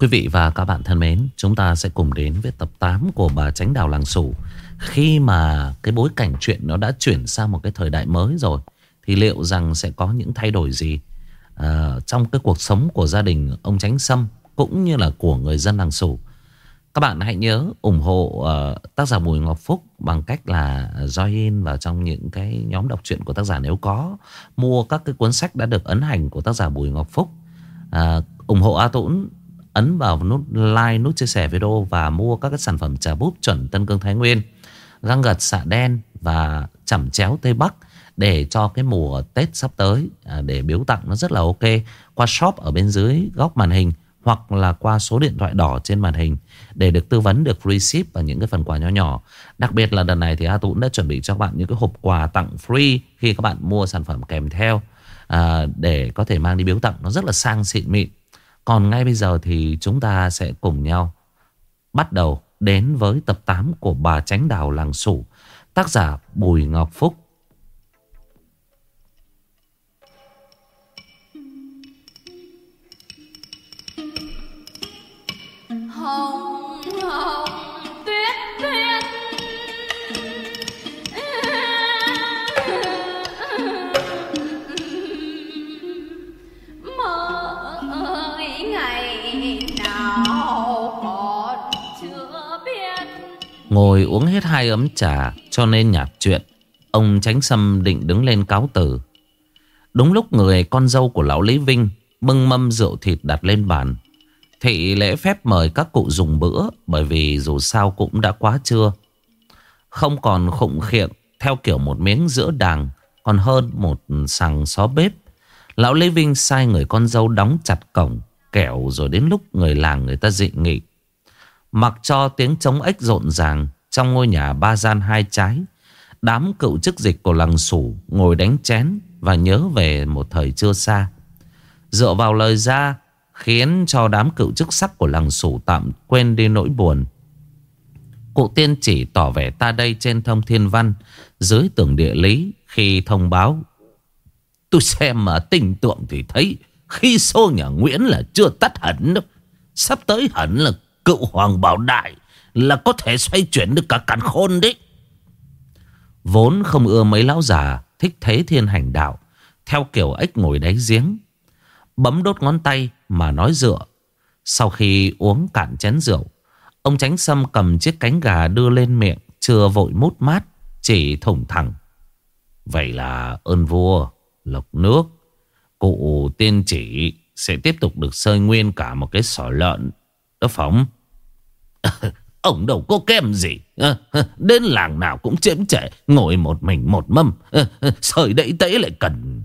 Quý vị và các bạn thân mến, chúng ta sẽ cùng đến với tập 8 của Bà Chánh Đào Làng Sủ. Khi mà cái bối cảnh chuyện nó đã chuyển sang một cái thời đại mới rồi, thì liệu rằng sẽ có những thay đổi gì trong cái cuộc sống của gia đình ông Chánh Sâm cũng như là của người dân làng Sủ. Các bạn hãy nhớ ủng hộ tác giả Bùi Ngọc Phúc bằng cách là join vào trong những cái nhóm đọc truyện của tác giả nếu có. Mua các cái cuốn sách đã được ấn hành của tác giả Bùi Ngọc Phúc. Ủng hộ A Tũng, ấn vào nút like, nút chia sẻ video và mua các cái sản phẩm trà búp chuẩn Tân Cương Thái Nguyên, găng gật xạ đen và chẩm chéo Tây Bắc để cho cái mùa Tết sắp tới, để biếu tặng nó rất là ok. Qua shop ở bên dưới góc màn hình hoặc là qua số điện thoại đỏ trên màn hình để được tư vấn, được free ship và những cái phần quà nhỏ nhỏ. Đặc biệt là đợt này thì A Tũng đã chuẩn bị cho các bạn những cái hộp quà tặng free khi các bạn mua sản phẩm kèm theo, để có thể mang đi biếu tặng. Nó rất là sang xịn mịn. Còn ngay bây giờ thì chúng ta sẽ cùng nhau bắt đầu đến với tập 8 của Bà Chánh Đào Làng Sủ, tác giả Bùi Ngọc Phúc. Hồng hồng tuyết tuyết mơ ngày nào còn chưa biết. Ngồi uống hết 2 ấm trà cho nên nhạt chuyện, ông Chánh Sâm định đứng lên cáo từ. Đúng lúc người con dâu của lão Lý Vinh bưng mâm rượu thịt đặt lên bàn. Thị lễ phép mời các cụ dùng bữa, bởi vì dù sao cũng đã quá trưa. Không còn khụng khiệng theo kiểu một miếng giữa đàng, còn hơn một sàng xó bếp. Lão Lý Vinh sai người con dâu đóng chặt cổng, kẻo rồi đến lúc người làng người ta dị nghị. Mặc cho tiếng trống ếch rộn ràng trong ngôi nhà 3 gian 2 trái, đám cựu chức dịch của làng Sủ ngồi đánh chén và nhớ về một thời chưa xa. Dựa vào lời ra khiến cho đám cựu chức sắc của làng Sủ tạm quên đi nỗi buồn. Cụ tiên chỉ tỏ vẻ ta đây trên thông thiên văn, dưới tường địa lý khi thông báo: tôi xem mà tình tượng thì thấy khi xô nhà Nguyễn là chưa tắt hẳn đâu. Sắp tới hẳn là cựu Hoàng Bảo Đại là có thể xoay chuyển được cả càn khôn đấy. Vốn không ưa mấy lão già thích thế thiên hành đạo, theo kiểu ếch ngồi đáy giếng, bấm đốt ngón tay mà nói dựa. Sau khi uống cạn chén rượu, ông Chánh Sâm cầm chiếc cánh gà đưa lên miệng, chưa vội mút mát, chỉ thủng thẳng: vậy là ơn vua lộc nước, cụ tiên chỉ sẽ tiếp tục được sơi nguyên cả một cái sỏi lợn đó phóng. Ông đâu có kém gì, đến làng nào cũng chiếm trệ, ngồi một mình một mâm, sợi đẫy tẫy lại cần.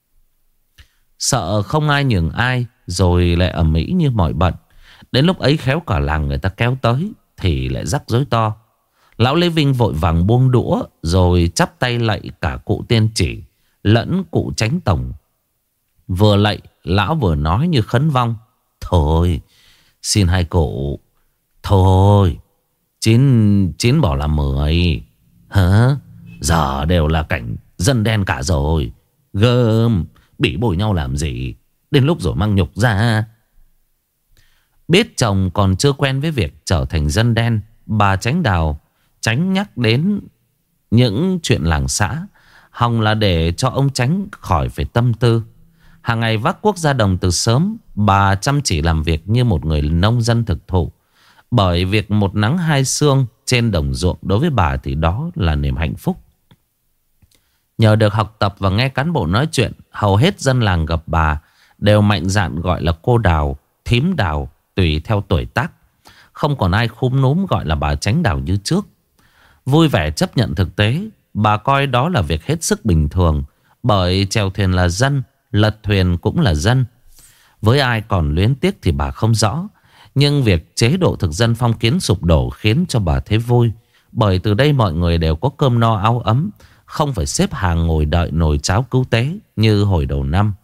Sợ không ai nhường ai, rồi lại ầm ĩ như mọi bận. Đến lúc ấy khéo cả làng người ta kéo tới thì lại rắc rối to. Lão Lê Vinh vội vàng buông đũa, rồi chắp tay lạy cả cụ tiên chỉ lẫn cụ Chánh Tổng. Vừa lạy, lão vừa nói như khấn vong: thôi, xin hai cụ, thôi, chín bỏ là 10. Hả? Giờ đều là cảnh dân đen cả rồi. Gớm, bỉ bổi nhau làm gì? Đến lúc rồi mang nhục ra. Biết chồng còn chưa quen với việc trở thành dân đen, bà Chánh Đào tránh nhắc đến những chuyện làng xã, hòng là để cho ông Chánh khỏi phải tâm tư. Hàng ngày vác cuốc ra đồng từ sớm, bà chăm chỉ làm việc như một người nông dân thực thụ. Bởi việc một nắng hai sương trên đồng ruộng đối với bà thì đó là niềm hạnh phúc. Nhờ được học tập và nghe cán bộ nói chuyện, hầu hết dân làng gặp bà đều mạnh dạn gọi là cô Đào, thím Đào, tùy theo tuổi tác. Không còn ai khúm núm gọi là bà Chánh Đào như trước. Vui vẻ chấp nhận thực tế, bà coi đó là việc hết sức bình thường. Bởi chèo thuyền là dân, lật thuyền cũng là dân. Với ai còn luyến tiếc thì bà không rõ. Nhưng việc chế độ thực dân phong kiến sụp đổ khiến cho bà thấy vui. Bởi từ đây mọi người đều có cơm no áo ấm, không phải xếp hàng ngồi đợi nồi cháo cứu tế như hồi đầu năm.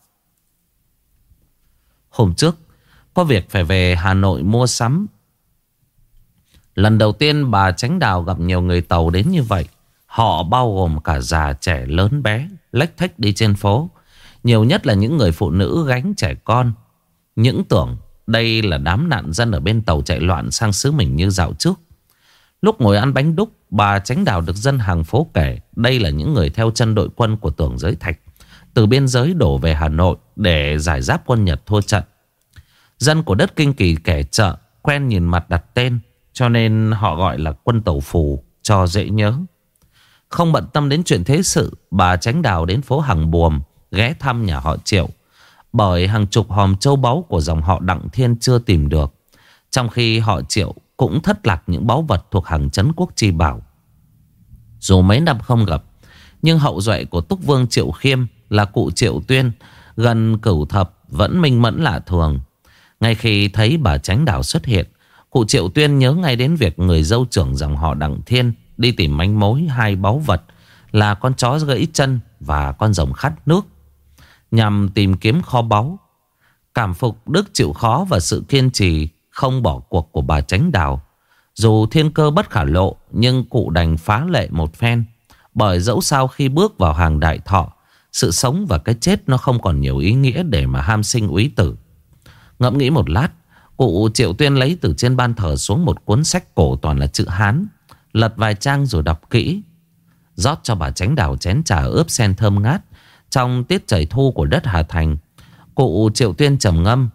Hôm trước có việc phải về Hà Nội mua sắm. Lần đầu tiên bà Chánh Đào gặp nhiều người Tàu đến như vậy. Họ bao gồm cả già trẻ lớn bé, lếch thếch đi trên phố. Nhiều nhất là những người phụ nữ gánh trẻ con. Những tưởng đây là đám nạn dân ở bên tàu chạy loạn sang xứ mình như dạo trước. Lúc ngồi ăn bánh đúc, bà Chánh Đào được dân hàng phố kể đây là những người theo chân đội quân của Tưởng Giới Thạch từ biên giới đổ về Hà Nội để giải giáp quân Nhật thua trận. Dân của đất Kinh Kỳ kẻ chợ quen nhìn mặt đặt tên, cho nên họ gọi là quân Tàu Phù cho dễ nhớ. Không bận tâm đến chuyện thế sự, bà Chánh Đào đến phố Hàng Buồm ghé thăm nhà họ Triệu, bởi hàng chục hòm châu báu của dòng họ Đặng Thiên chưa tìm được, trong khi họ Triệu cũng thất lạc những báu vật thuộc hàng trấn quốc chi bảo. Dù mấy năm không gặp, nhưng hậu duệ của Túc Vương Triệu Khiêm là cụ Triệu Tuyên gần cửu thập vẫn minh mẫn lạ thường. Ngay khi thấy bà Chánh Đào xuất hiện, cụ Triệu Tuyên nhớ ngay đến việc người dâu trưởng dòng họ Đặng Thiên đi tìm manh mối hai báu vật là con chó gãy chân và con rồng khát nước, nhằm tìm kiếm kho báu. Cảm phục đức chịu khó và sự kiên trì không bỏ cuộc của bà Chánh Đào. Dù thiên cơ bất khả lộ, nhưng cụ đành phá lệ một phen. Bởi dẫu sao khi bước vào hàng đại thọ, sự sống và cái chết nó không còn nhiều ý nghĩa để mà ham sinh úy tử. Ngẫm nghĩ một lát, cụ Triệu Tuyên lấy từ trên ban thờ xuống một cuốn sách cổ toàn là chữ Hán, lật vài trang rồi đọc kỹ. Rót cho bà Chánh Đào chén trà ướp sen thơm ngát trong tiết trời thu của đất Hà Thành, cụ Triệu Tuyên trầm ngâm: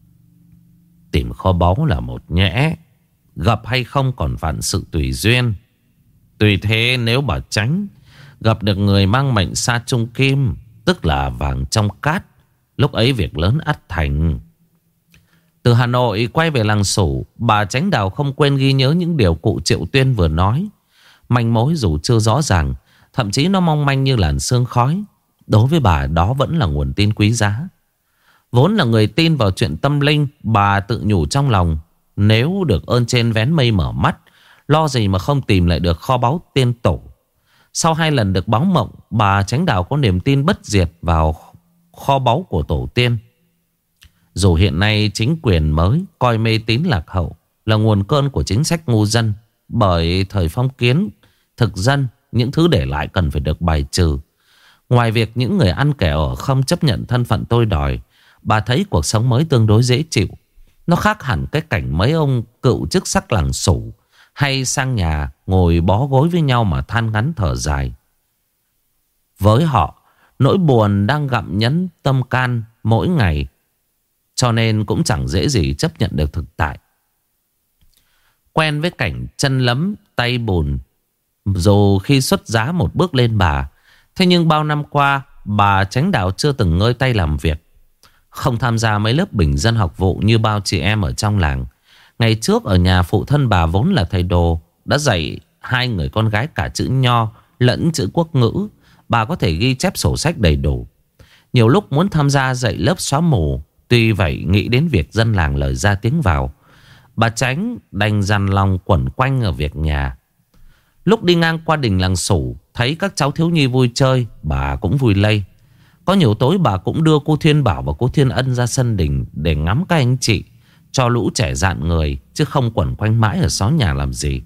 tìm kho báu là một nhẽ, gặp hay không còn vạn sự tùy duyên. Tùy thế nếu bà Chánh gặp được người mang mệnh sa trung kim, tức là vàng trong cát, lúc ấy việc lớn ắt thành. Từ Hà Nội quay về làng Sủ, bà Chánh Đào không quên ghi nhớ những điều cụ Triệu Tuyên vừa nói. Manh mối dù chưa rõ ràng, thậm chí nó mong manh như làn sương khói, đối với bà đó vẫn là nguồn tin quý giá. Vốn là người tin vào chuyện tâm linh, bà tự nhủ trong lòng, nếu được ơn trên vén mây mở mắt, lo gì mà không tìm lại được kho báu tiên tổ. Sau 2 lần được báo mộng, bà Chánh Đào có niềm tin bất diệt vào kho báu của tổ tiên. Dù hiện nay chính quyền mới coi mê tín lạc hậu là nguồn cơn của chính sách ngu dân, bởi thời phong kiến, thực dân, những thứ để lại cần phải được bài trừ. Ngoài việc những người ăn kẻ ở không chấp nhận thân phận tôi đòi, bà thấy cuộc sống mới tương đối dễ chịu. Nó khác hẳn cái cảnh mấy ông cựu chức sắc làng Sủ hay sang nhà ngồi bó gối với nhau mà than ngắn thở dài. Với họ, nỗi buồn đang gặm nhấm tâm can mỗi ngày, cho nên cũng chẳng dễ gì chấp nhận được thực tại. Quen với cảnh chân lấm tay bùn, dù khi xuất giá một bước lên bà, thế nhưng bao năm qua bà Chánh Đào chưa từng ngơi tay làm việc, không tham gia mấy lớp bình dân học vụ như bao chị em ở trong làng. Ngày trước ở nhà phụ thân bà vốn là thầy đồ, đã dạy 2 người con gái cả chữ Nho lẫn chữ Quốc ngữ. Bà có thể ghi chép sổ sách đầy đủ. Nhiều lúc muốn tham gia dạy lớp xóa mù, tuy vậy nghĩ đến việc dân làng lời ra tiếng vào, bà Chánh đành dằn lòng quẩn quanh ở việc nhà. Lúc đi ngang qua đình làng Sủ, thấy các cháu thiếu nhi vui chơi, bà cũng vui lây. Có nhiều tối bà cũng đưa cô Thiên Bảo và cô Thiên Ân ra sân đình để ngắm các anh chị, cho lũ trẻ dạn người, chứ không quẩn quanh mãi ở xó nhà làm gì.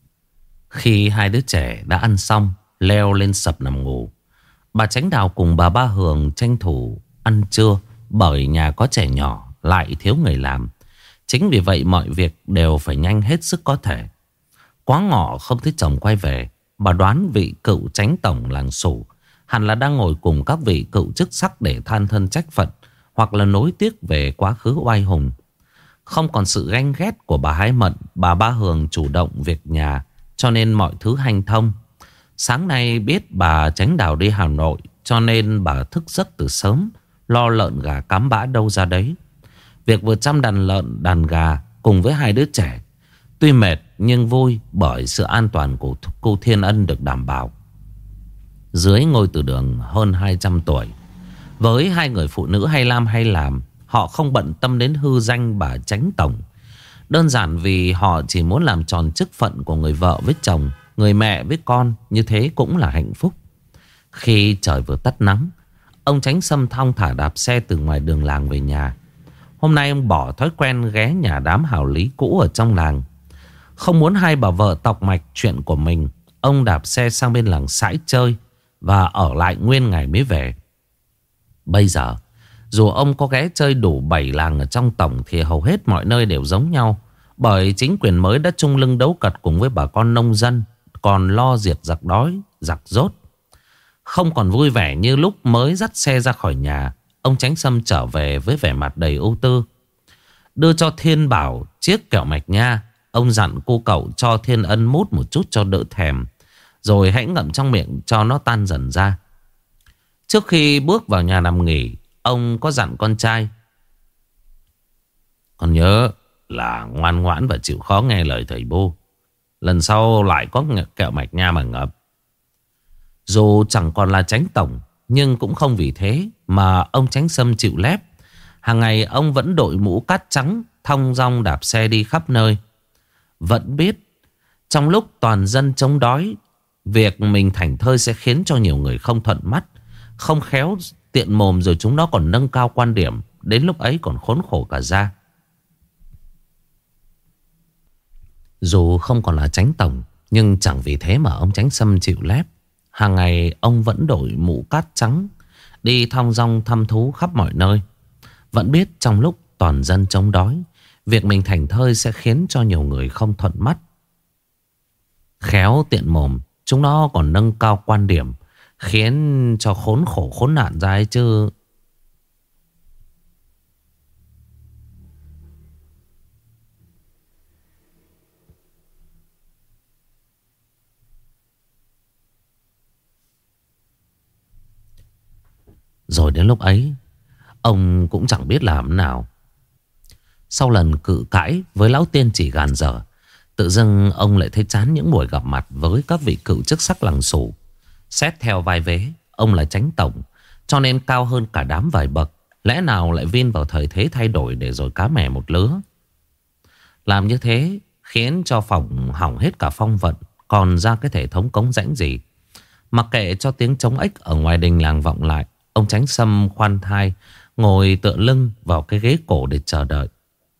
Khi 2 đứa trẻ đã ăn xong, leo lên sập nằm ngủ, bà Chánh Đào cùng bà Ba Hường tranh thủ ăn trưa, bởi nhà có trẻ nhỏ lại thiếu người làm. Chính vì vậy mọi việc đều phải nhanh hết sức có thể. Quá ngọ không thấy chồng quay về, bà đoán vị cựu Chánh tổng làng Sủ hẳn là đang ngồi cùng các vị cựu chức sắc để than thân trách phận, hoặc là nối tiếc về quá khứ oai hùng. Không còn sự ganh ghét của bà Hai Mận, bà Ba Hường chủ động việc nhà, cho nên mọi thứ hanh thông. Sáng nay biết bà Chánh Đào đi Hà Nội, cho nên bà thức giấc từ sớm, lo lợn gà cám bã đâu ra đấy. Việc vừa chăm đàn lợn đàn gà cùng với 2 đứa trẻ tuy mệt nhưng vui, bởi sự an toàn của cô Thiên Ân được đảm bảo. Dưới ngôi từ đường hơn 200 tuổi, với 2 người phụ nữ hay làm hay làm, họ không bận tâm đến hư danh bà Chánh tổng. Đơn giản vì họ chỉ muốn làm tròn chức phận của người vợ với chồng, người mẹ với con, như thế cũng là hạnh phúc. Khi trời vừa tắt nắng, ông Chánh Sâm thong thả đạp xe từ ngoài đường làng về nhà. Hôm nay ông bỏ thói quen ghé nhà đám hào lý cũ ở trong làng. Không muốn 2 bà vợ tọc mạch chuyện của mình, ông đạp xe sang bên làng Sãi chơi và ở lại nguyên ngày mới về. Bây giờ Dù ông có ghé chơi đủ 7 làng ở trong tổng thì hầu hết mọi nơi đều giống nhau. Bởi chính quyền mới đã chung lưng đấu cật cùng với bà con nông dân, còn lo diệt giặc đói, giặc dốt. Không còn vui vẻ như lúc mới dắt xe ra khỏi nhà. Ông Chánh Sâm trở về với vẻ mặt đầy ưu tư. Đưa cho Thiên Bảo chiếc kẹo mạch nha. Ông dặn cô cậu cho Thiên Ân mút một chút cho đỡ thèm, rồi hãy ngậm trong miệng cho nó tan dần ra. Trước khi bước vào nhà nằm nghỉ, ông có dặn con trai: con nhớ là ngoan ngoãn và chịu khó nghe lời thầy bô. Lần sau lại có kẹo mạch nha mà ngậm. Dù chẳng còn là Chánh tổng, nhưng cũng không vì thế mà ông Chánh Sâm chịu lép. Hàng ngày ông vẫn đội mũ cát trắng, thong dong đạp xe đi khắp nơi. Vẫn biết trong lúc toàn dân chống đói, việc mình thảnh thơi sẽ khiến cho nhiều người không thuận mắt. Không khéo tiện mồm rồi chúng nó còn nâng cao quan điểm. Đến lúc ấy còn khốn khổ cả ra. Dù không còn là Chánh tổng, nhưng chẳng vì thế mà ông Chánh Sâm chịu lép. Hàng ngày ông vẫn đội mũ cát trắng, đi thong dong thăm thú khắp mọi nơi. Vẫn biết trong lúc toàn dân chống đói, việc mình thảnh thơi sẽ khiến cho nhiều người không thuận mắt. Khéo tiện mồm, chúng nó còn nâng cao quan điểm, khiến cho khốn khổ khốn nạn ra ấy chứ. Rồi đến lúc ấy, ông cũng chẳng biết làm nào. Sau lần cự cãi với lão tiên chỉ gàn dở, tự dưng ông lại thấy chán những buổi gặp mặt với các vị cựu chức sắc lằng xù. Xét theo vai vế, ông là Chánh tổng, cho nên cao hơn cả đám vài bậc. Lẽ nào lại vin vào thời thế thay đổi để rồi cá mè một lứa. Làm như thế khiến cho phòng hỏng hết cả phong vận, còn ra cái thể thống cống rãnh gì. Mặc kệ cho tiếng trống ếch ở ngoài đình làng vọng lại, ông Chánh Sâm khoan thai ngồi tựa lưng vào cái ghế cổ để chờ đợi.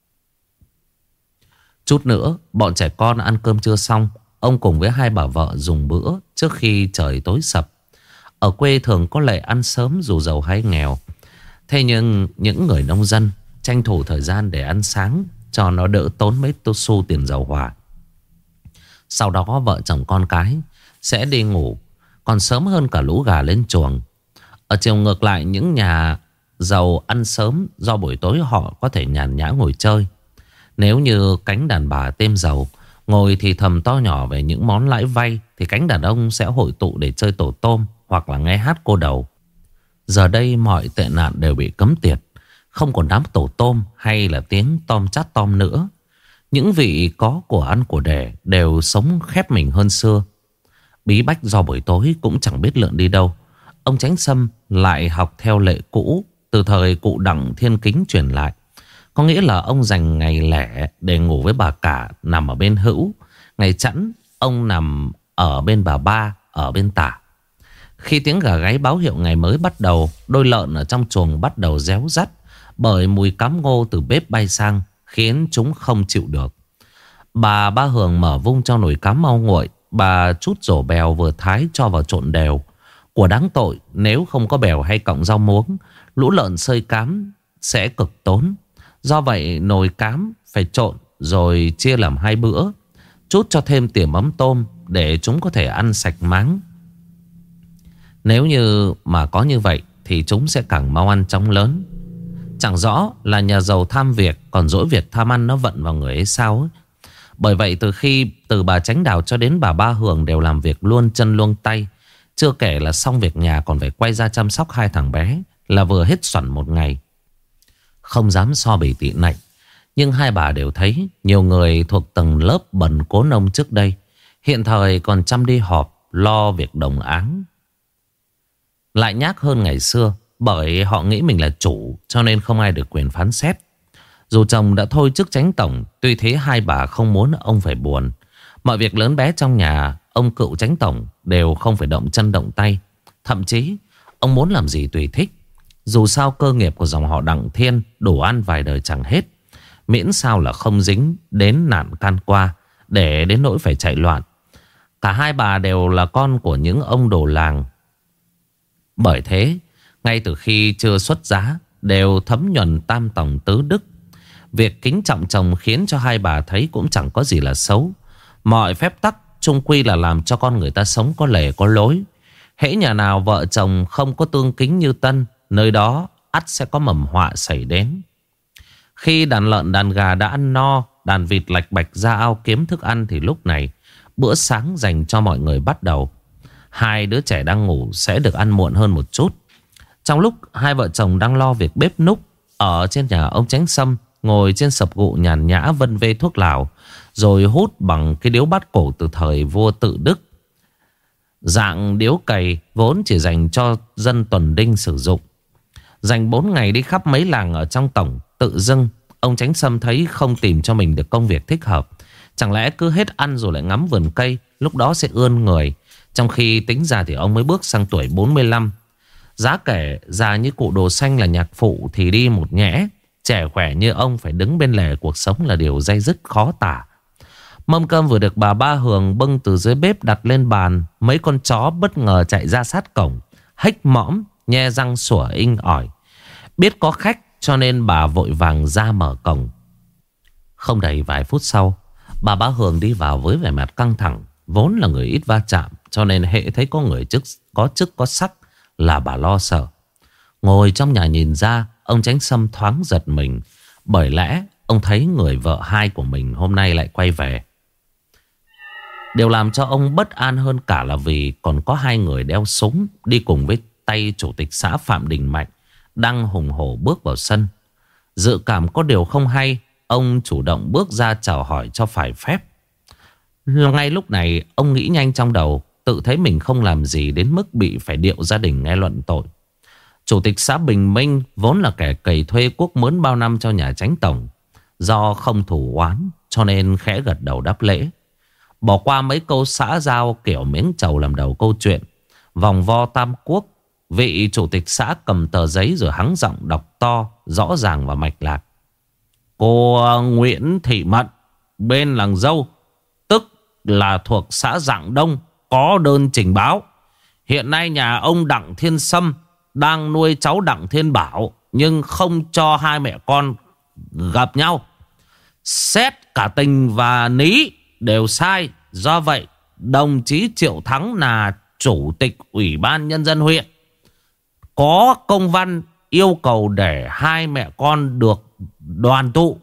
Chút nữa bọn trẻ con ăn cơm trưa xong, ông cùng với hai bà vợ dùng bữa trước khi trời tối sập. Ở quê thường có lệ ăn sớm dù giàu hay nghèo. Thế nhưng những người nông dân tranh thủ thời gian để ăn sáng cho nó đỡ tốn mấy tô xu tiền dầu hỏa. Sau đó vợ chồng con cái sẽ đi ngủ, còn sớm hơn cả lũ gà lên chuồng. Ở chiều ngược lại, những nhà giàu ăn sớm do buổi tối họ có thể nhàn nhã ngồi chơi. Nếu như cánh đàn bà têm giàu ngồi thì thầm to nhỏ về những món lãi vay, thì cánh đàn ông sẽ hội tụ để chơi tổ tôm hoặc là nghe hát cô đầu. Giờ đây mọi tệ nạn đều bị cấm tiệt, không còn đám tổ tôm hay là tiếng tom chát tom nữa. Những vị có của ăn của đẻ đều sống khép mình hơn xưa. Bí bách do buổi tối cũng chẳng biết lượn đi đâu. Ông Chánh Sâm lại học theo lệ cũ từ thời cụ Đặng Thiên Kính truyền lại. Có nghĩa là ông dành ngày lẻ để ngủ với bà cả nằm ở bên hữu, ngày chẵn ông nằm ở bên bà ba ở bên tả. Khi tiếng gà gáy báo hiệu ngày mới bắt đầu, đôi lợn ở trong chuồng bắt đầu réo rắt bởi mùi cám ngô từ bếp bay sang khiến chúng không chịu được. Bà Ba Hường mở vung cho nồi cám mau nguội. Bà chút rổ bèo vừa thái cho vào trộn đều. Của đáng tội, nếu không có bèo hay cọng rau muống, lũ lợn xơi cám sẽ cực tốn. Do vậy nồi cám phải trộn rồi chia làm 2 bữa. Chút cho thêm tỉa mắm tôm để chúng có thể ăn sạch máng. Nếu như mà có như vậy thì chúng sẽ càng mau ăn chóng lớn. Chẳng rõ là nhà giàu tham việc, còn dỗi việc tham ăn nó vận vào người ấy sao ấy. Bởi vậy từ bà Chánh Đào cho đến bà Ba Hường đều làm việc luôn chân luôn tay. Chưa kể là xong việc nhà còn phải quay ra chăm sóc 2 thằng bé, là vừa hết xoắn một ngày. Không dám so bì tị nạnh, nhưng hai bà đều thấy nhiều người thuộc tầng lớp bần cố nông trước đây hiện thời còn chăm đi họp lo việc đồng áng. Lại nhác hơn ngày xưa, bởi họ nghĩ mình là chủ cho nên không ai được quyền phán xét. Dù chồng đã thôi chức Chánh tổng, tuy thế hai bà không muốn ông phải buồn. Mọi việc lớn bé trong nhà, ông cựu Chánh tổng đều không phải động chân động tay. Thậm chí ông muốn làm gì tùy thích. Dù sao cơ nghiệp của dòng họ Đặng Thiên đủ ăn vài đời chẳng hết. Miễn sao là không dính đến nạn can qua để đến nỗi phải chạy loạn. Cả hai bà đều là con của những ông đồ làng. Bởi thế ngay từ khi chưa xuất giá, đều thấm nhuần tam tòng tứ đức. Việc kính trọng chồng khiến cho hai bà thấy cũng chẳng có gì là xấu. Mọi phép tắc chung quy là làm cho con người ta sống có lề có lối. Hễ nhà nào vợ chồng không có tương kính như tân, nơi đó ắt sẽ có mầm họa xảy đến. Khi đàn lợn đàn gà đã ăn no, đàn vịt lạch bạch ra ao kiếm thức ăn, thì lúc này bữa sáng dành cho mọi người bắt đầu. Hai đứa trẻ đang ngủ sẽ được ăn muộn hơn một chút. Trong lúc hai vợ chồng đang lo việc bếp núc, ở trên nhà ông Chánh Sâm ngồi trên sập gụ nhàn nhã vân vê thuốc lào, rồi hút bằng cái điếu bát cổ từ thời vua Tự Đức. Dạng điếu cày vốn chỉ dành cho dân tuần đinh sử dụng. Dành 4 ngày đi khắp mấy làng ở trong tổng, tự dưng ông Chánh Sâm thấy không tìm cho mình được công việc thích hợp. Chẳng lẽ cứ hết ăn rồi lại ngắm vườn cây, lúc đó sẽ ươn người. Trong khi tính ra thì ông mới bước sang tuổi 45. Giá kể già như cụ Đồ Xanh là nhạc phụ thì đi một nhẽ. Trẻ khỏe như ông phải đứng bên lề cuộc sống là điều day dứt khó tả. Mâm cơm vừa được bà Ba Hường bưng từ dưới bếp đặt lên bàn. Mấy con chó bất ngờ chạy ra sát cổng, hếch mõm, nhe răng sủa inh ỏi. Biết có khách cho nên bà vội vàng ra mở cổng. Không đầy vài phút sau, bà Ba Hường đi vào với vẻ mặt căng thẳng. Vốn là người ít va chạm, cho nên hễ thấy có người có chức có sắc là bà lo sợ. Ngồi trong nhà nhìn ra, ông Chánh Sâm thoáng giật mình. Bởi lẽ ông thấy người vợ hai của mình hôm nay lại quay về. Điều làm cho ông bất an hơn cả là vì còn có hai người đeo súng đi cùng với tay chủ tịch xã Phạm Đình Mạnh đang hùng hổ bước vào sân. Dự cảm có điều không hay, ông chủ động bước ra chào hỏi cho phải phép. Ngay lúc này ông nghĩ nhanh trong đầu, tự thấy mình không làm gì đến mức bị phải điệu gia đình nghe luận tội. Chủ tịch xã Bình Minh vốn là kẻ cày thuê cuốc mướn bao năm cho nhà Chánh tổng. Do không thủ oán cho nên khẽ gật đầu đáp lễ. Bỏ qua mấy câu xã giao kiểu miếng trầu làm đầu câu chuyện. Vòng vo tam quốc, vị chủ tịch xã cầm tờ giấy rồi hắng giọng đọc to, rõ ràng và mạch lạc. Cô Nguyễn Thị Mận, bên làng Dâu, tức là thuộc xã Dạng Đông, có đơn trình báo. Hiện nay nhà ông Đặng Thiên Sâm đang nuôi cháu Đặng Thiên Bảo, nhưng không cho hai mẹ con gặp nhau. Xét cả tình và lý đều sai. Do vậy đồng chí Triệu Thắng là chủ tịch Ủy ban Nhân dân huyện có công văn yêu cầu để hai mẹ con được đoàn tụ.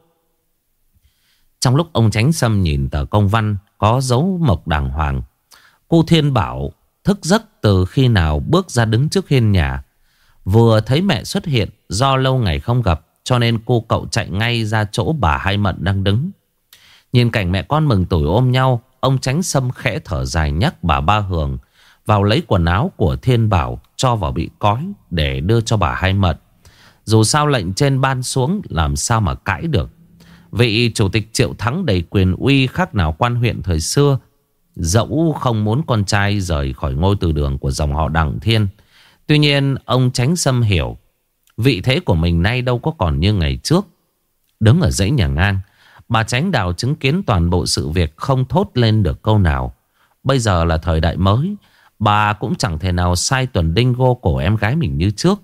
Trong lúc ông Chánh Sâm nhìn tờ công văn có dấu mộc đàng hoàng, cô Thiên Bảo thức giấc từ khi nào bước ra đứng trước hiên nhà. Vừa thấy mẹ xuất hiện, do lâu ngày không gặp cho nên cô cậu chạy ngay ra chỗ bà Hai Mận đang đứng. Nhìn cảnh mẹ con mừng tuổi ôm nhau, ông Chánh Sâm khẽ thở dài nhắc bà Ba Hường vào lấy quần áo của Thiên Bảo cho vào bị cói để đưa cho bà Hai Mận. Dù sao lệnh trên ban xuống làm sao mà cãi được. Vị chủ tịch Triệu Thắng đầy quyền uy khác nào quan huyện thời xưa. Dẫu không muốn con trai rời khỏi ngôi từ đường của dòng họ Đặng Thiên, tuy nhiên ông Chánh Sâm hiểu vị thế của mình nay đâu có còn như ngày trước. Đứng ở dãy nhà ngang, bà Chánh Đào chứng kiến toàn bộ sự việc không thốt lên được câu nào. Bây giờ là thời đại mới, bà cũng chẳng thể nào sai tuần đinh gô cổ em gái mình như trước.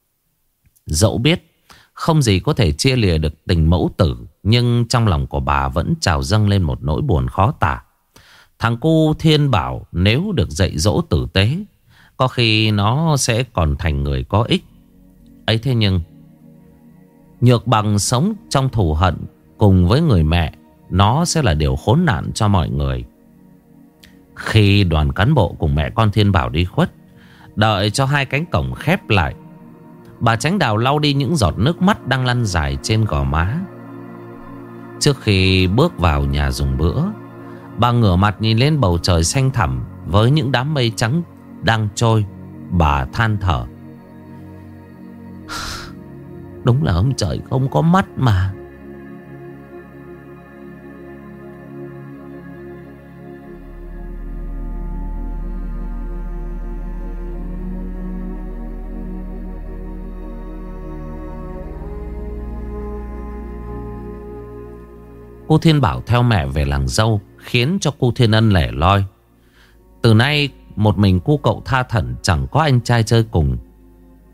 Dẫu biết không gì có thể chia lìa được tình mẫu tử, nhưng trong lòng của bà vẫn trào dâng lên một nỗi buồn khó tả. Thằng cu Thiên Bảo nếu được dạy dỗ tử tế, có khi nó sẽ còn thành người có ích. Ấy thế nhưng nhược bằng sống trong thù hận cùng với người mẹ, nó sẽ là điều khốn nạn cho mọi người. Khi đoàn cán bộ cùng mẹ con Thiên Bảo đi khuất, đợi cho hai cánh cổng khép lại, bà Chánh Đào lau đi những giọt nước mắt đang lăn dài trên gò má. Trước khi bước vào nhà dùng bữa, bà ngửa mặt nhìn lên bầu trời xanh thẳm với những đám mây trắng đang trôi. Bà than thở. Đúng là ông trời không có mắt mà. Cô Thiên Bảo theo mẹ về làng Dâu khiến cho cô Thiên Ân lẻ loi. Từ nay một mình cô cậu tha thẩn, chẳng có anh trai chơi cùng.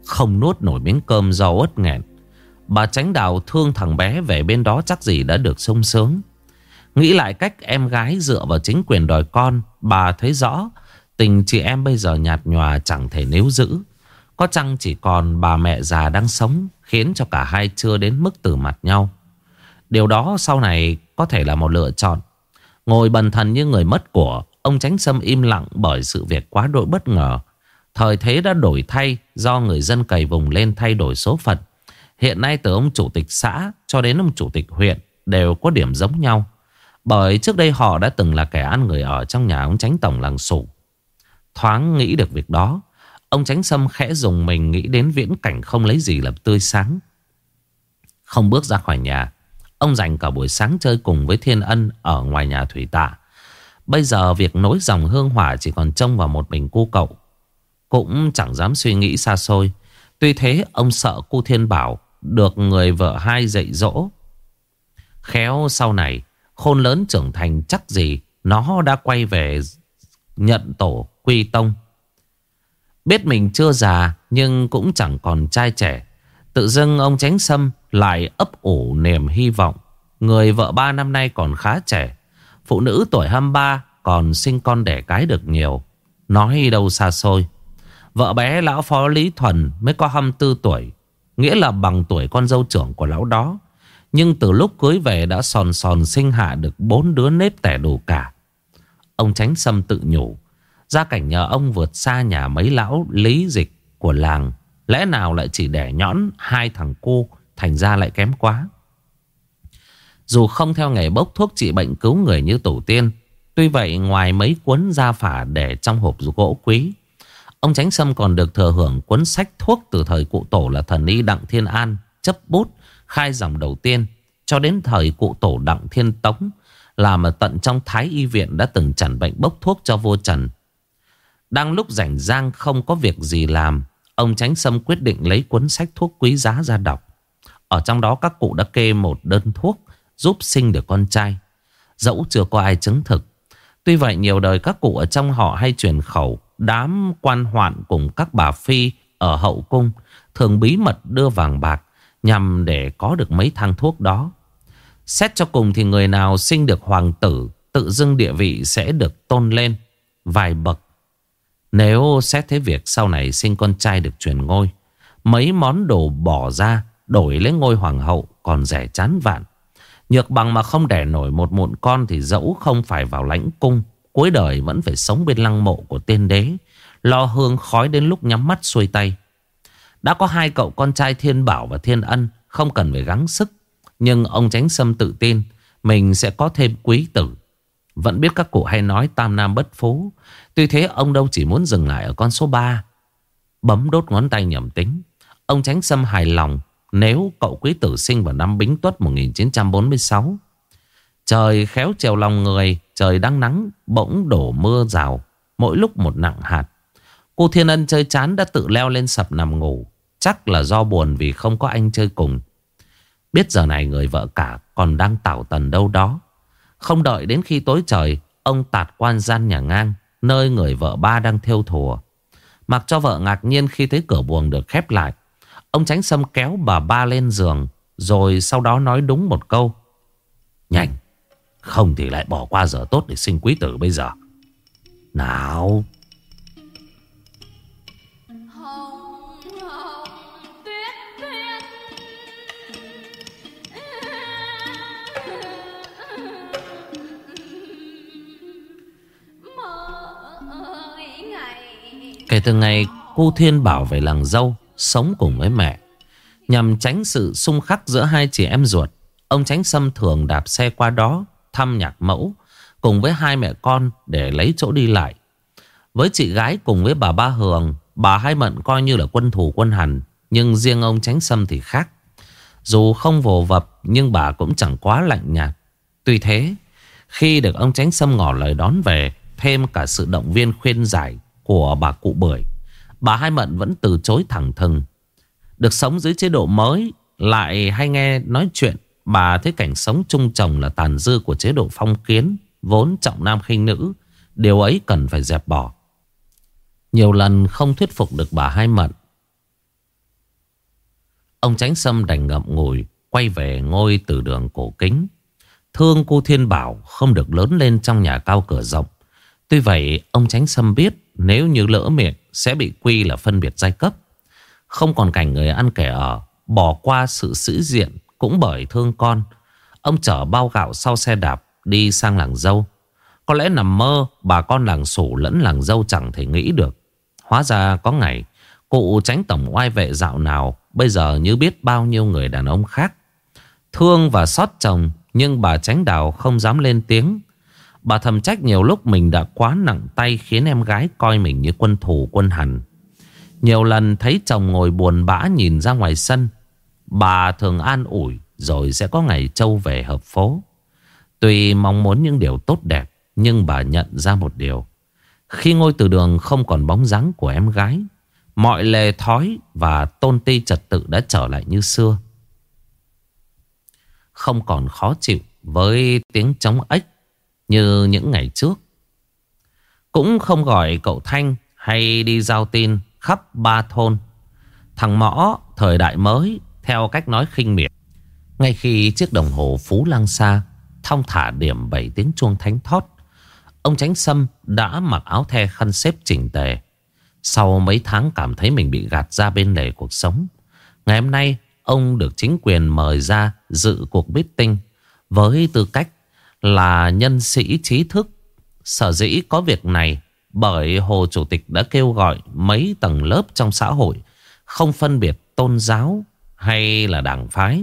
không nuốt nổi miếng cơm do uất nghẹn. Bà Chánh Đào thương thằng bé về bên đó chắc gì đã được sung sướng. Nghĩ lại cách em gái dựa vào chính quyền đòi con, bà thấy rõ tình chị em bây giờ nhạt nhòa chẳng thể níu giữ. Có chăng chỉ còn bà mẹ già đang sống, khiến cho cả hai chưa đến mức từ mặt nhau. Điều đó sau này có thể là một lựa chọn. Ngồi bần thần như người mất của, ông Chánh Sâm im lặng bởi sự việc quá đỗi bất ngờ. Thời thế đã đổi thay do người dân cày vùng lên thay đổi số phận. Hiện nay từ ông chủ tịch xã cho đến ông chủ tịch huyện đều có điểm giống nhau. Bởi trước đây họ đã từng là kẻ ăn người ở trong nhà ông Chánh tổng làng Sủ. Thoáng nghĩ được việc đó, ông Chánh Sâm khẽ dùng mình nghĩ đến viễn cảnh không lấy gì làm tươi sáng. Không bước ra khỏi nhà, ông dành cả buổi sáng chơi cùng với Thiên Ân ở ngoài nhà thủy tạ. Bây giờ việc nối dòng hương hỏa chỉ còn trông vào một mình cu cậu. Cũng chẳng dám suy nghĩ xa xôi. Tuy thế ông sợ cu Thiên Bảo được người vợ hai dạy dỗ. Khéo sau này khôn lớn trưởng thành chắc gì nó đã quay về nhận tổ quy tông. Biết mình chưa già nhưng cũng chẳng còn trai trẻ. Tự dưng ông Chánh Sâm lại ấp ủ niềm hy vọng. Người vợ 3 năm nay còn khá trẻ. Phụ nữ tuổi 23 còn sinh con đẻ cái được nhiều. Nói đâu xa xôi. Vợ bé lão phó Lý Thuần mới có 24 tuổi. Nghĩa là bằng tuổi con dâu trưởng của lão đó. Nhưng từ lúc cưới về đã sòn sòn sinh hạ được 4 đứa nếp tẻ đủ cả. Ông Chánh Sâm tự nhủ, gia cảnh nhờ ông vượt xa nhà mấy lão lý dịch của làng. Lẽ nào lại chỉ đẻ nhõn 2 thằng cu, thành ra lại kém quá. Dù không theo nghề bốc thuốc trị bệnh cứu người như tổ tiên, tuy vậy ngoài mấy cuốn gia phả để trong hộp gỗ quý, ông Chánh Sâm còn được thừa hưởng cuốn sách thuốc từ thời cụ tổ là thần y Đặng Thiên An chấp bút khai dòng đầu tiên, cho đến thời cụ tổ Đặng Thiên Tống làm ở tận trong Thái Y viện đã từng chẩn bệnh bốc thuốc cho vua Trần. Đang lúc rảnh rang không có việc gì làm, ông Chánh Sâm quyết định lấy cuốn sách thuốc quý giá ra đọc. Ở trong đó các cụ đã kê một đơn thuốc giúp sinh được con trai, dẫu chưa có ai chứng thực. Tuy vậy nhiều đời các cụ ở trong họ hay truyền khẩu, đám quan hoạn cùng các bà phi ở hậu cung thường bí mật đưa vàng bạc nhằm để có được mấy thang thuốc đó. Xét cho cùng thì người nào sinh được hoàng tử tự dưng địa vị sẽ được tôn lên vài bậc. Nếu xét thế việc sau này sinh con trai được truyền ngôi, mấy món đồ bỏ ra đổi lấy ngôi hoàng hậu còn rẻ chán vạn. Nhược bằng mà không đẻ nổi một mụn con thì dẫu không phải vào lãnh cung, cuối đời vẫn phải sống bên lăng mộ của tiên đế, lo hương khói đến lúc nhắm mắt xuôi tay. Đã có 2 cậu con trai Thiên Bảo và Thiên Ân, không cần phải gắng sức. Nhưng ông Chánh Sâm tự tin mình sẽ có thêm quý tử. Vẫn biết các cụ hay nói tam nam bất phú. Tuy thế ông đâu chỉ muốn dừng lại ở con số 3. Bấm đốt ngón tay nhẩm tính, ông Chánh Sâm hài lòng nếu cậu quý tử sinh vào năm Bính Tuất 1946. Trời khéo trèo lòng người, trời đang nắng bỗng đổ mưa rào, mỗi lúc một nặng hạt. Cô Thiên Ân chơi chán đã tự leo lên sập nằm ngủ. Chắc là do buồn vì không có anh chơi cùng. Biết giờ này người vợ cả còn đang tảo tần đâu đó. Không đợi đến khi tối trời, ông tạt quan gian nhà ngang, nơi người vợ 3 đang thêu thùa. Mặc cho vợ ngạc nhiên khi thấy cửa buồng được khép lại, ông Chánh Sâm kéo bà 3 lên giường, rồi sau đó nói đúng một câu: nhanh, không thì lại bỏ qua giờ tốt để sinh quý tử bây giờ. Nào. Hồng hồng tuyết tuyết, mơ ngày. Kể từ ngày cô Thiên Bảo về làng dâu sống cùng với mẹ, nhằm tránh sự xung khắc giữa hai chị em ruột, ông Chánh Sâm thường đạp xe qua đó thăm nhạc mẫu cùng với 2 mẹ con để lấy chỗ đi lại. Với chị gái cùng với bà Ba Hường, bà Hai Mận coi như là quân thù quân hằn. Nhưng riêng ông Chánh Sâm thì khác. Dù không vồ vập nhưng bà cũng chẳng quá lạnh nhạt. Tuy thế, khi được ông Chánh Sâm ngỏ lời đón về, thêm cả sự động viên khuyên giải của bà cụ Bưởi, bà Hai Mận vẫn từ chối thẳng thừng. Được sống dưới chế độ mới, lại hay nghe nói chuyện, bà thấy cảnh sống chung chồng là tàn dư của chế độ phong kiến, vốn trọng nam khinh nữ. Điều ấy cần phải dẹp bỏ. Nhiều lần không thuyết phục được bà Hai Mận. Ông Chánh Sâm đành ngậm ngùi quay về ngôi từ đường cổ kính. Thương cô Thiên Bảo không được lớn lên trong nhà cao cửa rộng. Tuy vậy ông Chánh Sâm biết nếu như lỡ miệng sẽ bị quy là phân biệt giai cấp. Không còn cảnh người ăn kẻ ở, bỏ qua sự sĩ diện cũng bởi thương con. Ông chở bao gạo sau xe đạp đi sang làng dâu. Có lẽ nằm mơ bà con làng Sủ lẫn làng dâu chẳng thể nghĩ được. Hóa ra có ngày cụ Chánh tổng oai vệ dạo nào bây giờ như biết bao nhiêu người đàn ông khác. Thương và xót chồng, nhưng bà Chánh Đào không dám lên tiếng. Bà thầm trách nhiều lúc mình đã quá nặng tay, khiến em gái coi mình như quân thù quân hằn. Nhiều lần thấy chồng ngồi buồn bã nhìn ra ngoài sân, bà thường an ủi rồi sẽ có ngày trâu về hợp phố. Tuy mong muốn những điều tốt đẹp, nhưng bà nhận ra một điều: khi ngôi từ đường không còn bóng dáng của em gái, mọi lề thói và tôn ti trật tự đã trở lại như xưa. Không còn khó chịu với tiếng trống ếch như những ngày trước. Cũng không gọi cậu Thanh hay đi giao tin khắp ba thôn. Thằng Mõ thời đại mới theo cách nói khinh miệt. Ngay khi chiếc đồng hồ Phú Lang Sa thong thả điểm 7 tiếng chuông thánh thót, ông Chánh Sâm đã mặc áo the khăn xếp chỉnh tề. Sau mấy tháng cảm thấy mình bị gạt ra bên lề cuộc sống, ngày hôm nay ông được chính quyền mời ra dự cuộc meeting với tư cách là nhân sĩ trí thức. Sở dĩ có việc này bởi Hồ Chủ tịch đã kêu gọi mấy tầng lớp trong xã hội, không phân biệt tôn giáo hay là đảng phái.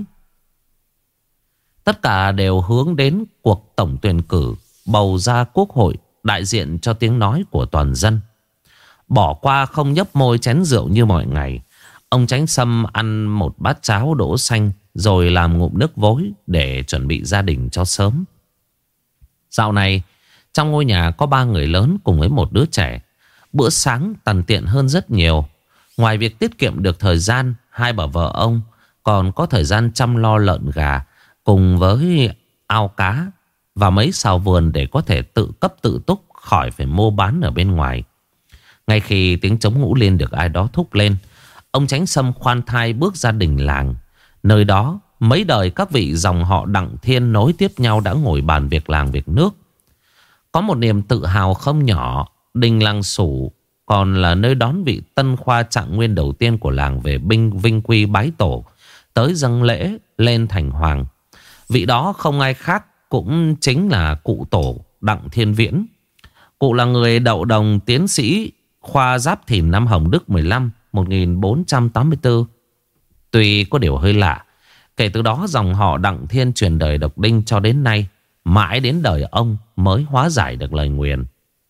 Tất cả đều hướng đến cuộc tổng tuyển cử bầu ra quốc hội đại diện cho tiếng nói của toàn dân. Bỏ qua không nhấp môi chén rượu như mọi ngày, ông Chánh Sâm ăn một bát cháo đỗ xanh rồi làm ngụm nước vối để chuẩn bị gia đình cho sớm. Dạo này trong ngôi nhà có 3 người lớn cùng với một đứa trẻ. Bữa sáng tằn tiện hơn rất nhiều. Ngoài việc tiết kiệm được thời gian, hai bà vợ ông còn có thời gian chăm lo lợn gà cùng với ao cá và mấy sào vườn để có thể tự cấp tự túc, khỏi phải mua bán ở bên ngoài. Ngay khi tiếng trống ngũ liên được ai đó thúc lên, ông Chánh Sâm khoan thai bước ra đình làng. Nơi đó mấy đời các vị dòng họ Đặng Thiên nối tiếp nhau đã ngồi bàn việc làng việc nước. Có một niềm tự hào không nhỏ, đình làng Sủ còn là nơi đón vị tân khoa trạng nguyên đầu tiên của làng về vinh quy bái tổ, tới dâng lễ lên thành hoàng. Vị đó không ai khác cũng chính là cụ tổ Đặng Thiên Viễn. Cụ là người đậu đồng tiến sĩ khoa Giáp Thìn năm Hồng Đức 15 1484. Tuy có điều hơi lạ, kể từ đó dòng họ Đặng Thiên truyền đời độc đinh cho đến nay, mãi đến đời ông mới hóa giải được lời nguyền.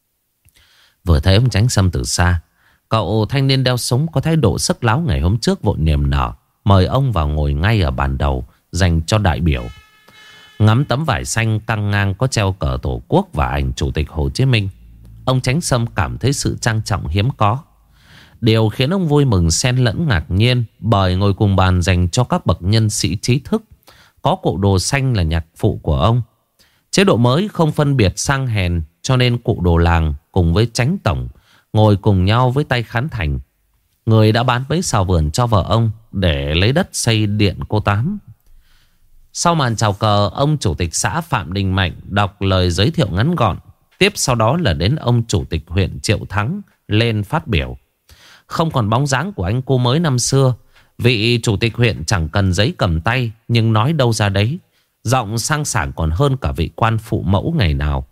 Vừa thấy ông Chánh Sâm từ xa, cậu thanh niên đeo súng có thái độ sức láo ngày hôm trước vội niềm nở mời ông vào ngồi ngay ở bàn đầu dành cho đại biểu. Ngắm tấm vải xanh căng ngang có treo cờ Tổ quốc và ảnh Chủ tịch Hồ Chí Minh, ông Chánh Sâm cảm thấy sự trang trọng hiếm có. Điều khiến ông vui mừng xen lẫn ngạc nhiên bởi ngồi cùng bàn dành cho các bậc nhân sĩ trí thức có cụ Đồ Xanh là nhạc phụ của ông. Chế độ mới không phân biệt sang hèn, cho nên cụ Đồ làng cùng với Chánh tổng ngồi cùng nhau với tay Khán Thành, người đã bán mấy sào vườn cho vợ ông để lấy đất xây điện cô Tám. Sau màn chào cờ, ông Chủ tịch xã Phạm Đình Mạnh đọc lời giới thiệu ngắn gọn. Tiếp sau đó là đến ông Chủ tịch huyện Triệu Thắng lên phát biểu. Không còn bóng dáng của anh cô mới năm xưa, vị Chủ tịch huyện chẳng cần giấy cầm tay nhưng nói đâu ra đấy, giọng sang sảng còn hơn cả vị quan phụ mẫu ngày nào.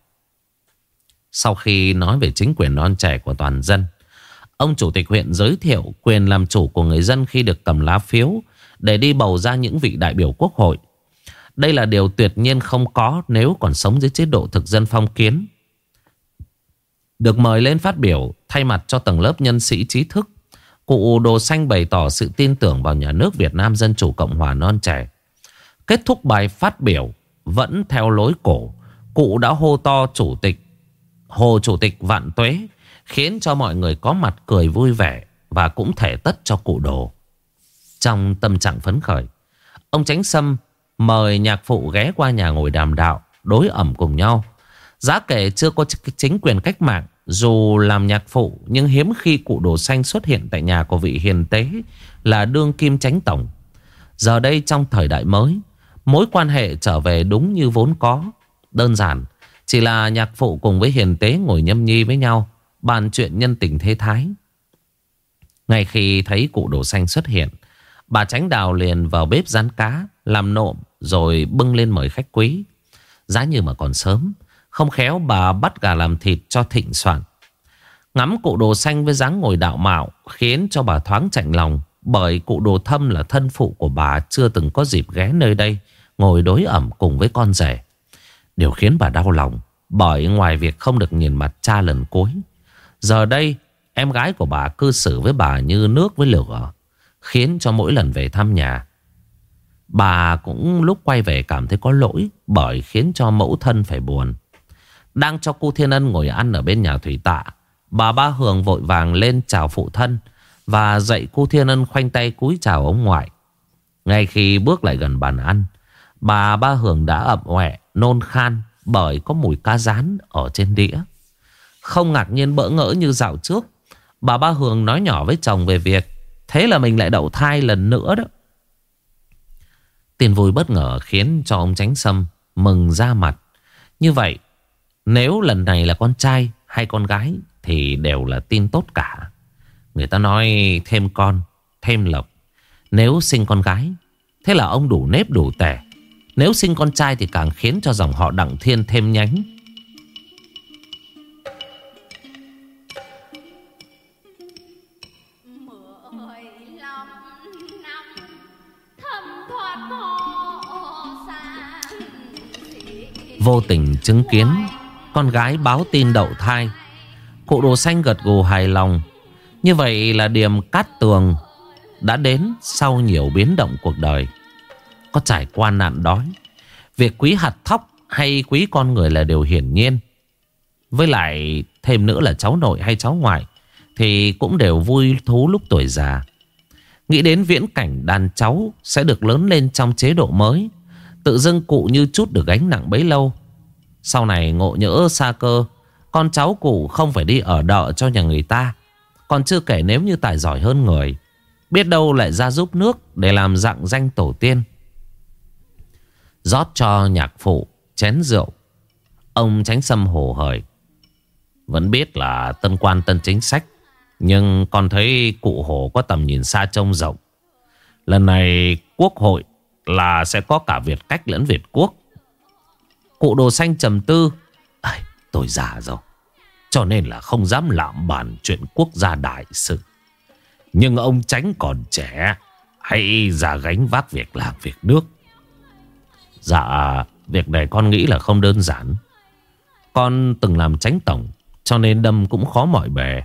Sau khi nói về chính quyền non trẻ của toàn dân, ông Chủ tịch huyện giới thiệu quyền làm chủ của người dân khi được cầm lá phiếu để đi bầu ra những vị đại biểu quốc hội. Đây là điều tuyệt nhiên không có nếu còn sống dưới chế độ thực dân phong kiến. Được mời lên phát biểu thay mặt cho tầng lớp nhân sĩ trí thức, cụ Đồ Xanh bày tỏ sự tin tưởng vào nhà nước Việt Nam Dân Chủ Cộng Hòa non trẻ. Kết thúc bài phát biểu vẫn theo lối cổ, cụ đã hô to Hồ Chủ tịch vạn tuế, khiến cho mọi người có mặt cười vui vẻ và cũng thể tất cho cụ Đồ. Trong tâm trạng phấn khởi, ông Chánh Sâm mời nhạc phụ ghé qua nhà ngồi đàm đạo, đối ẩm cùng nhau. Giá kể chưa có chính quyền cách mạng, dù làm nhạc phụ nhưng hiếm khi cụ Đồ Xanh xuất hiện tại nhà của vị hiền tế là đương kim Chánh tổng. Giờ đây trong thời đại mới, mối quan hệ trở về đúng như vốn có. Đơn giản chỉ là nhạc phụ cùng với hiền tế ngồi nhâm nhi với nhau, bàn chuyện nhân tình thế thái. Ngay khi thấy cụ Đồ Xanh xuất hiện, bà Tránh Đào liền vào bếp rán cá làm nộm rồi bưng lên mời khách quý. Giá như mà còn sớm, không khéo bà bắt gà làm thịt cho thịnh soạn. Ngắm cụ Đồ Xanh với dáng ngồi đạo mạo khiến cho bà thoáng chạnh lòng, bởi cụ Đồ Thâm là thân phụ của bà chưa từng có dịp ghé nơi đây ngồi đối ẩm cùng với con rể. Điều khiến bà đau lòng, bởi ngoài việc không được nhìn mặt cha lần cuối, giờ đây em gái của bà cư xử với bà như nước với lửa, khiến cho mỗi lần về thăm nhà, bà cũng lúc quay về cảm thấy có lỗi, bởi khiến cho mẫu thân phải buồn. Đang cho cô Thiên Ân ngồi ăn ở bên nhà Thủy Tạ, bà Ba Hường vội vàng lên chào phụ thân và dạy cô Thiên Ân khoanh tay cúi chào ông ngoại. Ngay khi bước lại gần bàn ăn, bà Ba Hường đã ậm ọe nôn khan bởi có mùi cá rán ở trên đĩa. Không ngạc nhiên bỡ ngỡ như dạo trước, bà Ba Hường nói nhỏ với chồng về việc thế là mình lại đậu thai lần nữa đó. Tin vui bất ngờ khiến cho ông Chánh Sâm mừng ra mặt. Như vậy, nếu lần này là con trai hay con gái thì đều là tin tốt cả. Người ta nói thêm con, thêm lộc. Nếu sinh con gái, thế là ông đủ nếp đủ tẻ. Nếu sinh con trai thì càng khiến cho dòng họ Đặng Thiên thêm nhánh. Vô tình chứng kiến con gái báo tin đậu thai, cụ Đồ Xanh gật gù hài lòng. Như vậy là điểm cát tường đã đến sau nhiều biến động cuộc đời. Có trải qua nạn đói, việc quý hạt thóc hay quý con người là điều hiển nhiên. Với lại thêm nữa là cháu nội hay cháu ngoại thì cũng đều vui thú lúc tuổi già. Nghĩ đến viễn cảnh đàn cháu sẽ được lớn lên trong chế độ mới, tự dưng cụ như chút được gánh nặng bấy lâu. Sau này ngộ nhỡ xa cơ, con cháu cụ không phải đi ở đợ cho nhà người ta. Còn chưa kể nếu như tài giỏi hơn người, biết đâu lại ra giúp nước để làm rạng danh tổ tiên. Rót cho nhạc phụ chén rượu, ông Chánh Sâm hồ hởi. Vẫn biết là tân quan tân chính sách, nhưng con thấy cụ Hồ có tầm nhìn xa trông rộng. Lần này quốc hội là sẽ có cả Việt cách lẫn Việt quốc. Cụ Đồ Xanh trầm tư. Tôi già rồi, cho nên là không dám lạm bàn chuyện quốc gia đại sự. Nhưng ông Chánh còn trẻ, hãy ra gánh vác việc làm việc nước. Dạ, việc này con nghĩ là không đơn giản. Con từng làm Chánh tổng, cho nên đâm cũng khó mỏi bề.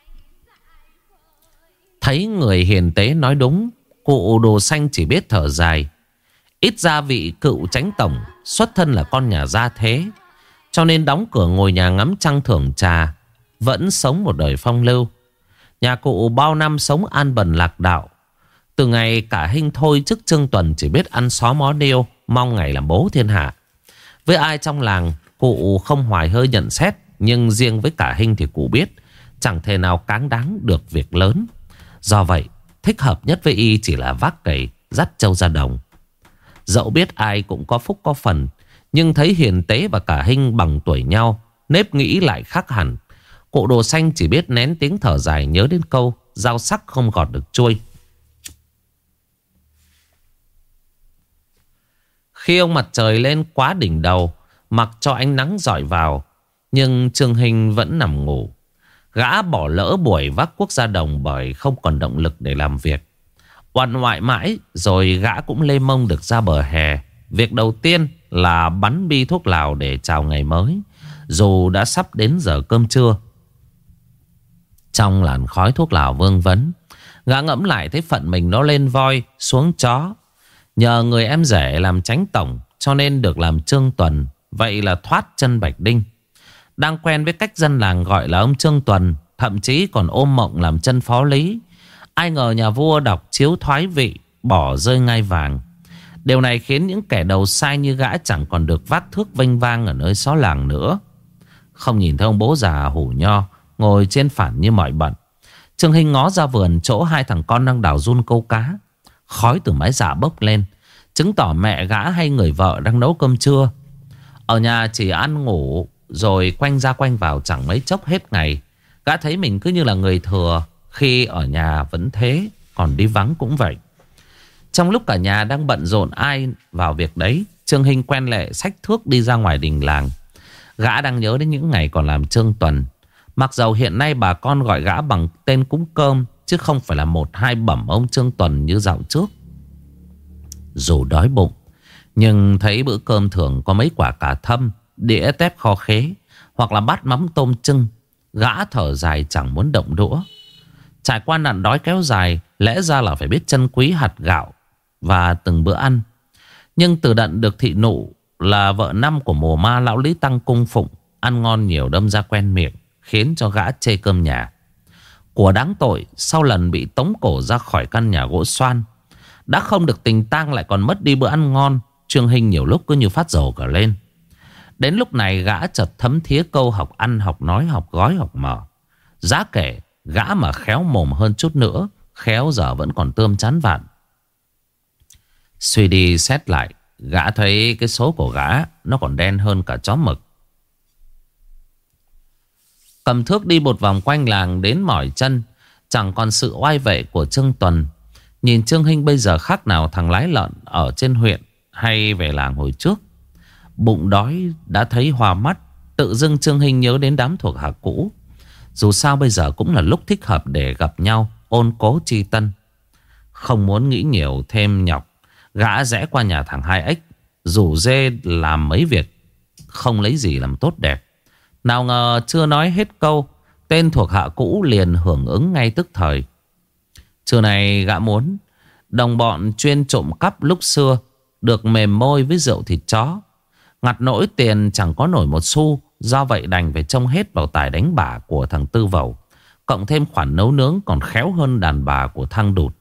Thấy người hiền tế nói đúng, cụ Đồ Xanh chỉ biết thở dài. Ít ra vị cựu Chánh tổng xuất thân là con nhà gia thế, cho nên đóng cửa ngồi nhà ngắm trăng thưởng trà, vẫn sống một đời phong lưu. Nhà cụ bao năm sống an bần lạc đạo. Từ ngày cả Hinh thôi chức Trương Tuần chỉ biết ăn xó mó nêu, mong ngày làm bố thiên hạ. Với ai trong làng, cụ không hoài hơi nhận xét. Nhưng riêng với cả Hinh thì cụ biết chẳng thể nào cáng đáng được việc lớn. Do vậy, thích hợp nhất với y chỉ là vác cày, dắt trâu ra đồng. Dẫu biết ai cũng có phúc có phần, nhưng thấy hiền tế và cả Hinh bằng tuổi nhau, nếp nghĩ lại khác hẳn. Cụ Đồ Xanh chỉ biết nén tiếng thở dài, nhớ đến câu dao sắc không gọt được chuôi. Khi ông mặt trời lên quá đỉnh đầu, mặc cho ánh nắng rọi vào, nhưng Trương Hinh vẫn nằm ngủ. Gã bỏ lỡ buổi vác cuốc ra đồng bởi không còn động lực để làm việc. Oằn oại mãi rồi gã cũng lê mông được ra bờ hè. Việc đầu tiên là bắn bi thuốc lào để chào ngày mới, dù đã sắp đến giờ cơm trưa. Trong làn khói thuốc lào vương vấn, gã ngẫm lại thấy phận mình nó lên voi xuống chó. Nhờ người em rể làm Chánh tổng cho nên được làm Trương Tuần, vậy là thoát chân Bạch Đinh. Đang quen với cách dân làng gọi là ông Trương Tuần, thậm chí còn ôm mộng làm chân phó lý. Ai ngờ nhà vua đọc chiếu thoái vị, bỏ rơi ngai vàng. Điều này khiến những kẻ đầu sai như gã chẳng còn được vác thước vênh vang ở nơi xó làng nữa. Không nhìn thấy ông bố già hủ nho ngồi trên phản như mọi bận, Trương Hinh ngó ra vườn chỗ hai thằng con đang đào giun câu cá. Khói từ mái dạ bốc lên, chứng tỏ mẹ gã hay người vợ đang nấu cơm trưa. Ở nhà chỉ ăn ngủ rồi quanh ra quanh vào chẳng mấy chốc hết ngày. Gã thấy mình cứ như là người thừa. Khi ở nhà vẫn thế, còn đi vắng cũng vậy. Trong lúc cả nhà đang bận rộn ai vào việc đấy, Trương Hinh quen lệ xách thước đi ra ngoài đình làng. Gã đang nhớ đến những ngày còn làm trương tuần. Mặc dầu hiện nay bà con gọi gã bằng tên cúng cơm, chứ không phải là một hai bẩm ông trương tuần như dạo trước. Dù đói bụng, nhưng thấy bữa cơm thường có mấy quả cà thâm, đĩa tép kho khế, hoặc là bát mắm tôm trưng, gã thở dài chẳng muốn động đũa. Trải qua nạn đói kéo dài, lẽ ra là phải biết trân quý hạt gạo và từng bữa ăn. Nhưng từ đận được thị nụ là vợ năm của mùa ma lão Lý Tăng cung phụng, ăn ngon nhiều đâm ra quen miệng, khiến cho gã chê cơm nhà. Của đáng tội, sau lần bị tống cổ ra khỏi căn nhà gỗ xoan, đã không được tình tang lại còn mất đi bữa ăn ngon, Trương Hinh nhiều lúc cứ như phát dầu cả lên. Đến lúc này gã chợt thấm thía câu học ăn, học nói, học gói, học mở. Giá kể gã mà khéo mồm hơn chút nữa, khéo giờ vẫn còn tươm chán vạn. Suy đi xét lại, gã thấy cái số của gã nó còn đen hơn cả chó mực. Cầm thước đi một vòng quanh làng đến mỏi chân, chẳng còn sự oai vệ của Trương Tuần. Nhìn Trương Hinh bây giờ khác nào thằng lái lợn ở trên huyện hay về làng hồi trước. Bụng đói đã thấy hoa mắt, tự dưng Trương Hinh nhớ đến đám thuộc hạ cũ. Dù sao bây giờ cũng là lúc thích hợp để gặp nhau, ôn cố tri tân. Không muốn nghĩ nhiều thêm nhọc, gã rẽ qua nhà thằng Hai Ếch, rủ dê làm mấy việc không lấy gì làm tốt đẹp. Nào ngờ chưa nói hết câu, tên thuộc hạ cũ liền hưởng ứng ngay tức thời. Trưa này gã muốn đồng bọn chuyên trộm cắp lúc xưa được mềm môi với rượu thịt chó. Ngặt nỗi tiền chẳng có nổi một xu, do vậy đành phải trông hết vào tài đánh bả của thằng Tư Vẩu, cộng thêm khoản nấu nướng còn khéo hơn đàn bà của thằng Đụt.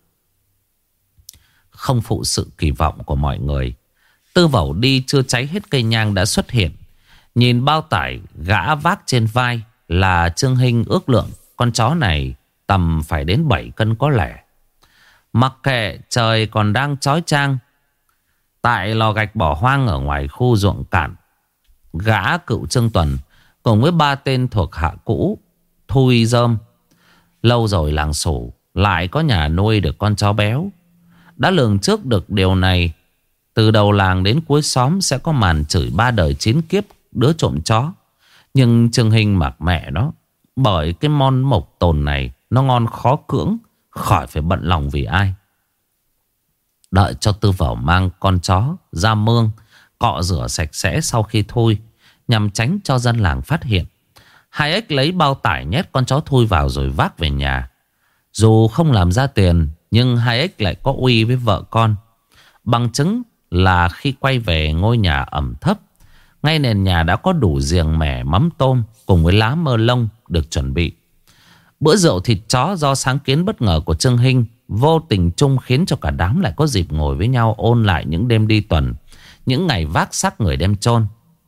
Không phụ sự kỳ vọng của mọi người, Tư Vẩu đi chưa cháy hết cây nhang đã xuất hiện. Nhìn bao tải gã vác trên vai là Trương Hinh ước lượng con chó này tầm phải đến 7 cân có lẽ. Mặc kệ trời còn đang chói chang, tại lò gạch bỏ hoang ở ngoài khu ruộng cạn, gã cựu Trương Tuần cùng với 3 tên thuộc hạ cũ thui rơm. Lâu rồi làng Sủ lại có nhà nuôi được con chó béo. Đã lường trước được điều này, từ đầu làng đến cuối xóm sẽ có màn chửi 3 đời 9 kiếp đứa trộm chó. Nhưng Trương Hinh mặc mẹ nó, bởi cái mon mộc tồn này nó ngon khó cưỡng, khỏi phải bận lòng vì ai. Đợi cho Tư Vẩu mang con chó ra mương cọ rửa sạch sẽ sau khi thui, nhằm tránh cho dân làng phát hiện. Hai Ếch lấy bao tải nhét con chó thui vào rồi vác về nhà. Dù không làm ra tiền, nhưng Hai Ếch lại có uy với vợ con. Bằng chứng là khi quay về ngôi nhà ẩm thấp, ngay nền nhà đã có đủ giềng mẻ mắm tôm cùng với lá mơ lông được chuẩn bị. Bữa rượu thịt chó do sáng kiến bất ngờ của Trương Hinh vô tình chung khiến cho cả đám lại có dịp ngồi với nhau ôn lại những đêm đi tuần, những ngày vác xác người đem chôn.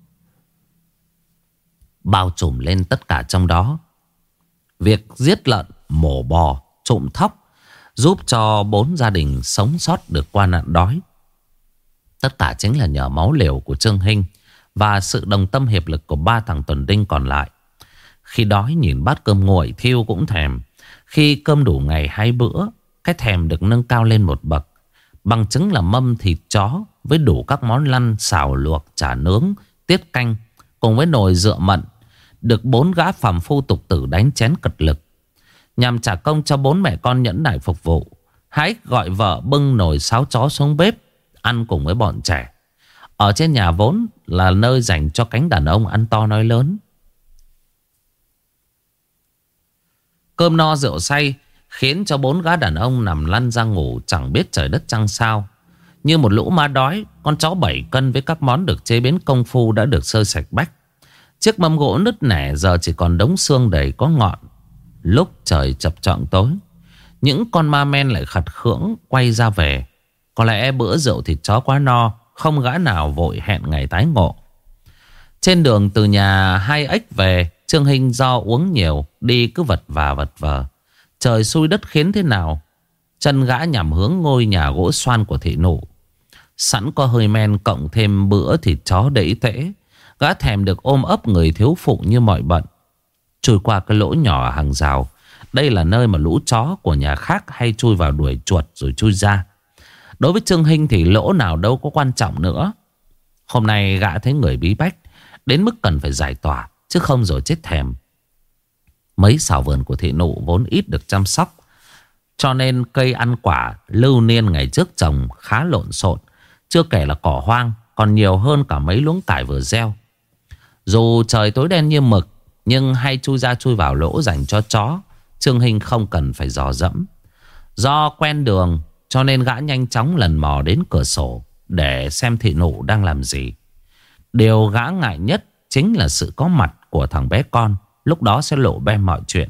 Bao trùm lên tất cả trong đó, việc giết lợn, mổ bò, trộm thóc giúp cho 4 gia đình sống sót được qua nạn đói. Tất cả chính là nhờ máu liều của Trương Hinh và sự đồng tâm hiệp lực của 3 thằng tuần đinh còn lại. Khi đói nhìn bát cơm nguội thiêu cũng thèm. Khi cơm đủ ngày 2 bữa, cái thèm được nâng cao lên một bậc. Bằng chứng là mâm thịt chó với đủ các món lăn, xào luộc, chả nướng, tiết canh, cùng với nồi rượu mận, được 4 gã phàm phu tục tử đánh chén cật lực. Nhằm trả công cho 4 mẹ con nhẫn nại phục vụ, Hai gọi vợ bưng nồi sáo chó xuống bếp ăn cùng với bọn trẻ. Ở trên nhà vốn là nơi dành cho cánh đàn ông ăn to nói lớn. Cơm no rượu say khiến cho 4 gã đàn ông nằm lăn ra ngủ chẳng biết trời đất trăng sao. Như một lũ ma đói, con chó 7 cân với các món được chế biến công phu đã được sơ sạch bách. Chiếc mâm gỗ nứt nẻ giờ chỉ còn đống xương đầy có ngọn. Lúc trời chập choạng tối, những con ma men lại khặt khưỡng quay ra về. Có lẽ bữa rượu thịt chó quá no, không gã nào vội hẹn ngày tái ngộ. Trên đường từ nhà Hai Ếch về, Trương Hinh do uống nhiều đi cứ vật vờ. Trời xui đất khiến thế nào, Chân gã nhằm hướng ngôi nhà gỗ xoan của thị nụ. Sẵn có hơi men cộng thêm bữa thịt chó đẫy tễ, gã thèm được ôm ấp người thiếu phụ như mọi bận. Chui qua cái lỗ nhỏ hàng rào. Đây là nơi mà lũ chó của nhà khác hay chui vào đuổi chuột rồi chui ra. Đối với Trương Hinh thì lỗ nào đâu có quan trọng nữa. Hôm nay gã thấy người bí bách, đến mức cần phải giải tỏa, chứ không rồi chết thèm. Mấy xào vườn của thị nụ vốn ít được chăm sóc, cho nên cây ăn quả lưu niên ngày trước trồng khá lộn xộn. Chưa kể là cỏ hoang còn nhiều hơn cả mấy luống tải vừa gieo. Dù trời tối đen như mực, nhưng hay chui ra chui vào lỗ dành cho chó, Trương Hinh không cần phải dò dẫm. Do quen đường cho nên gã nhanh chóng lần mò đến cửa sổ để xem thị nụ đang làm gì. Điều gã ngại nhất chính là sự có mặt của thằng bé con. Lúc đó sẽ lộ bem mọi chuyện.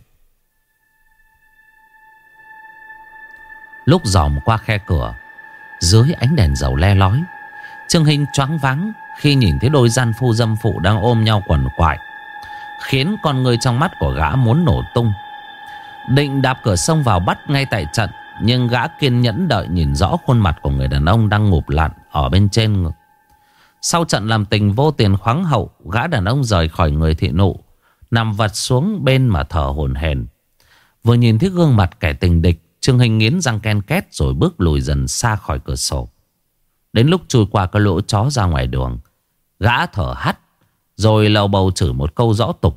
Lúc dòm qua khe cửa, dưới ánh đèn dầu le lói, Trương Hinh choáng váng khi nhìn thấy đôi gian phu dâm phụ đang ôm nhau quằn quại, khiến con người trong mắt của gã muốn nổ tung. Định đạp cửa xông vào bắt ngay tại trận, nhưng gã kiên nhẫn đợi nhìn rõ khuôn mặt của người đàn ông đang ngụp lặn ở bên trên. Sau trận làm tình vô tiền khoáng hậu, gã đàn ông rời khỏi người thị nụ, nằm vật xuống bên mà thở hổn hển. Vừa nhìn thấy gương mặt kẻ tình địch, Trương Hinh nghiến răng ken két rồi bước lùi dần xa khỏi cửa sổ. Đến lúc chui qua cái lỗ chó ra ngoài đường, gã thở hắt rồi lầu bầu chửi một câu rõ tục.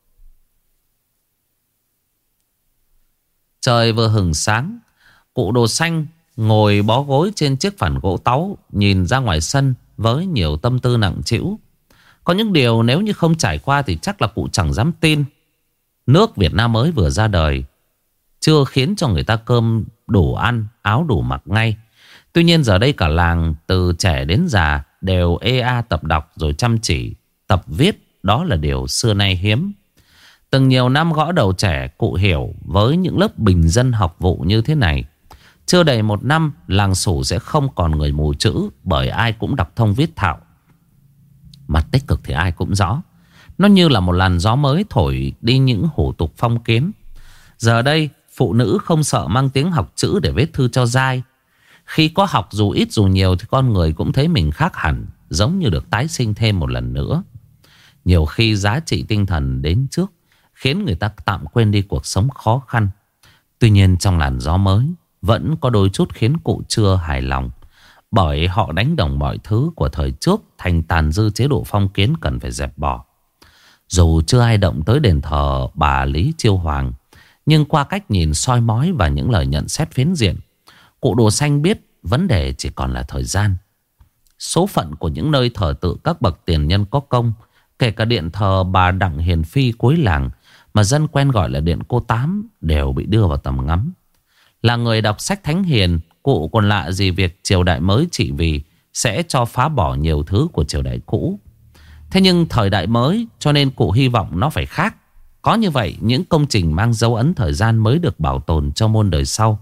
Trời vừa hửng sáng, cụ Đồ Xanh ngồi bó gối trên chiếc phản gỗ táu, nhìn ra ngoài sân với nhiều tâm tư nặng trĩu. Có những điều nếu như không trải qua thì chắc là cụ chẳng dám tin. Nước Việt Nam mới vừa ra đời chưa khiến cho người ta cơm đủ ăn, áo đủ mặc ngay. Tuy nhiên giờ đây cả làng từ trẻ đến già đều tập đọc rồi chăm chỉ tập viết. Đó là điều xưa nay hiếm. Từng nhiều năm gõ đầu trẻ, cụ hiểu với những lớp bình dân học vụ như thế này, chưa đầy một năm làng Sủ sẽ không còn người mù chữ, bởi ai cũng đọc thông viết thạo. Mặt tích cực thì ai cũng rõ. Nó như là một làn gió mới thổi đi những hủ tục phong kiến. Giờ đây phụ nữ không sợ mang tiếng học chữ để viết thư cho dai. Khi có học dù ít dù nhiều thì con người cũng thấy mình khác hẳn, giống như được tái sinh thêm một lần nữa. Nhiều khi giá trị tinh thần đến trước khiến người ta tạm quên đi cuộc sống khó khăn. Tuy nhiên trong làn gió mới vẫn có đôi chút khiến cụ chưa hài lòng, bởi họ đánh đồng mọi thứ của thời trước thành tàn dư chế độ phong kiến cần phải dẹp bỏ. Dù chưa ai động tới đền thờ bà Lý Chiêu Hoàng, nhưng qua cách nhìn soi mói và những lời nhận xét phiến diện, cụ Đồ Xanh biết vấn đề chỉ còn là thời gian. Số phận của những nơi thờ tự các bậc tiền nhân có công, kể cả điện thờ bà Đặng Hiền Phi cuối làng mà dân quen gọi là điện Cô Tám, đều bị đưa vào tầm ngắm. Là người đọc sách thánh hiền, cụ còn lạ gì việc triều đại mới trị vì sẽ cho phá bỏ nhiều thứ của triều đại cũ. Thế nhưng thời đại mới cho nên cụ hy vọng nó phải khác. Có như vậy những công trình mang dấu ấn thời gian mới được bảo tồn cho muôn đời sau.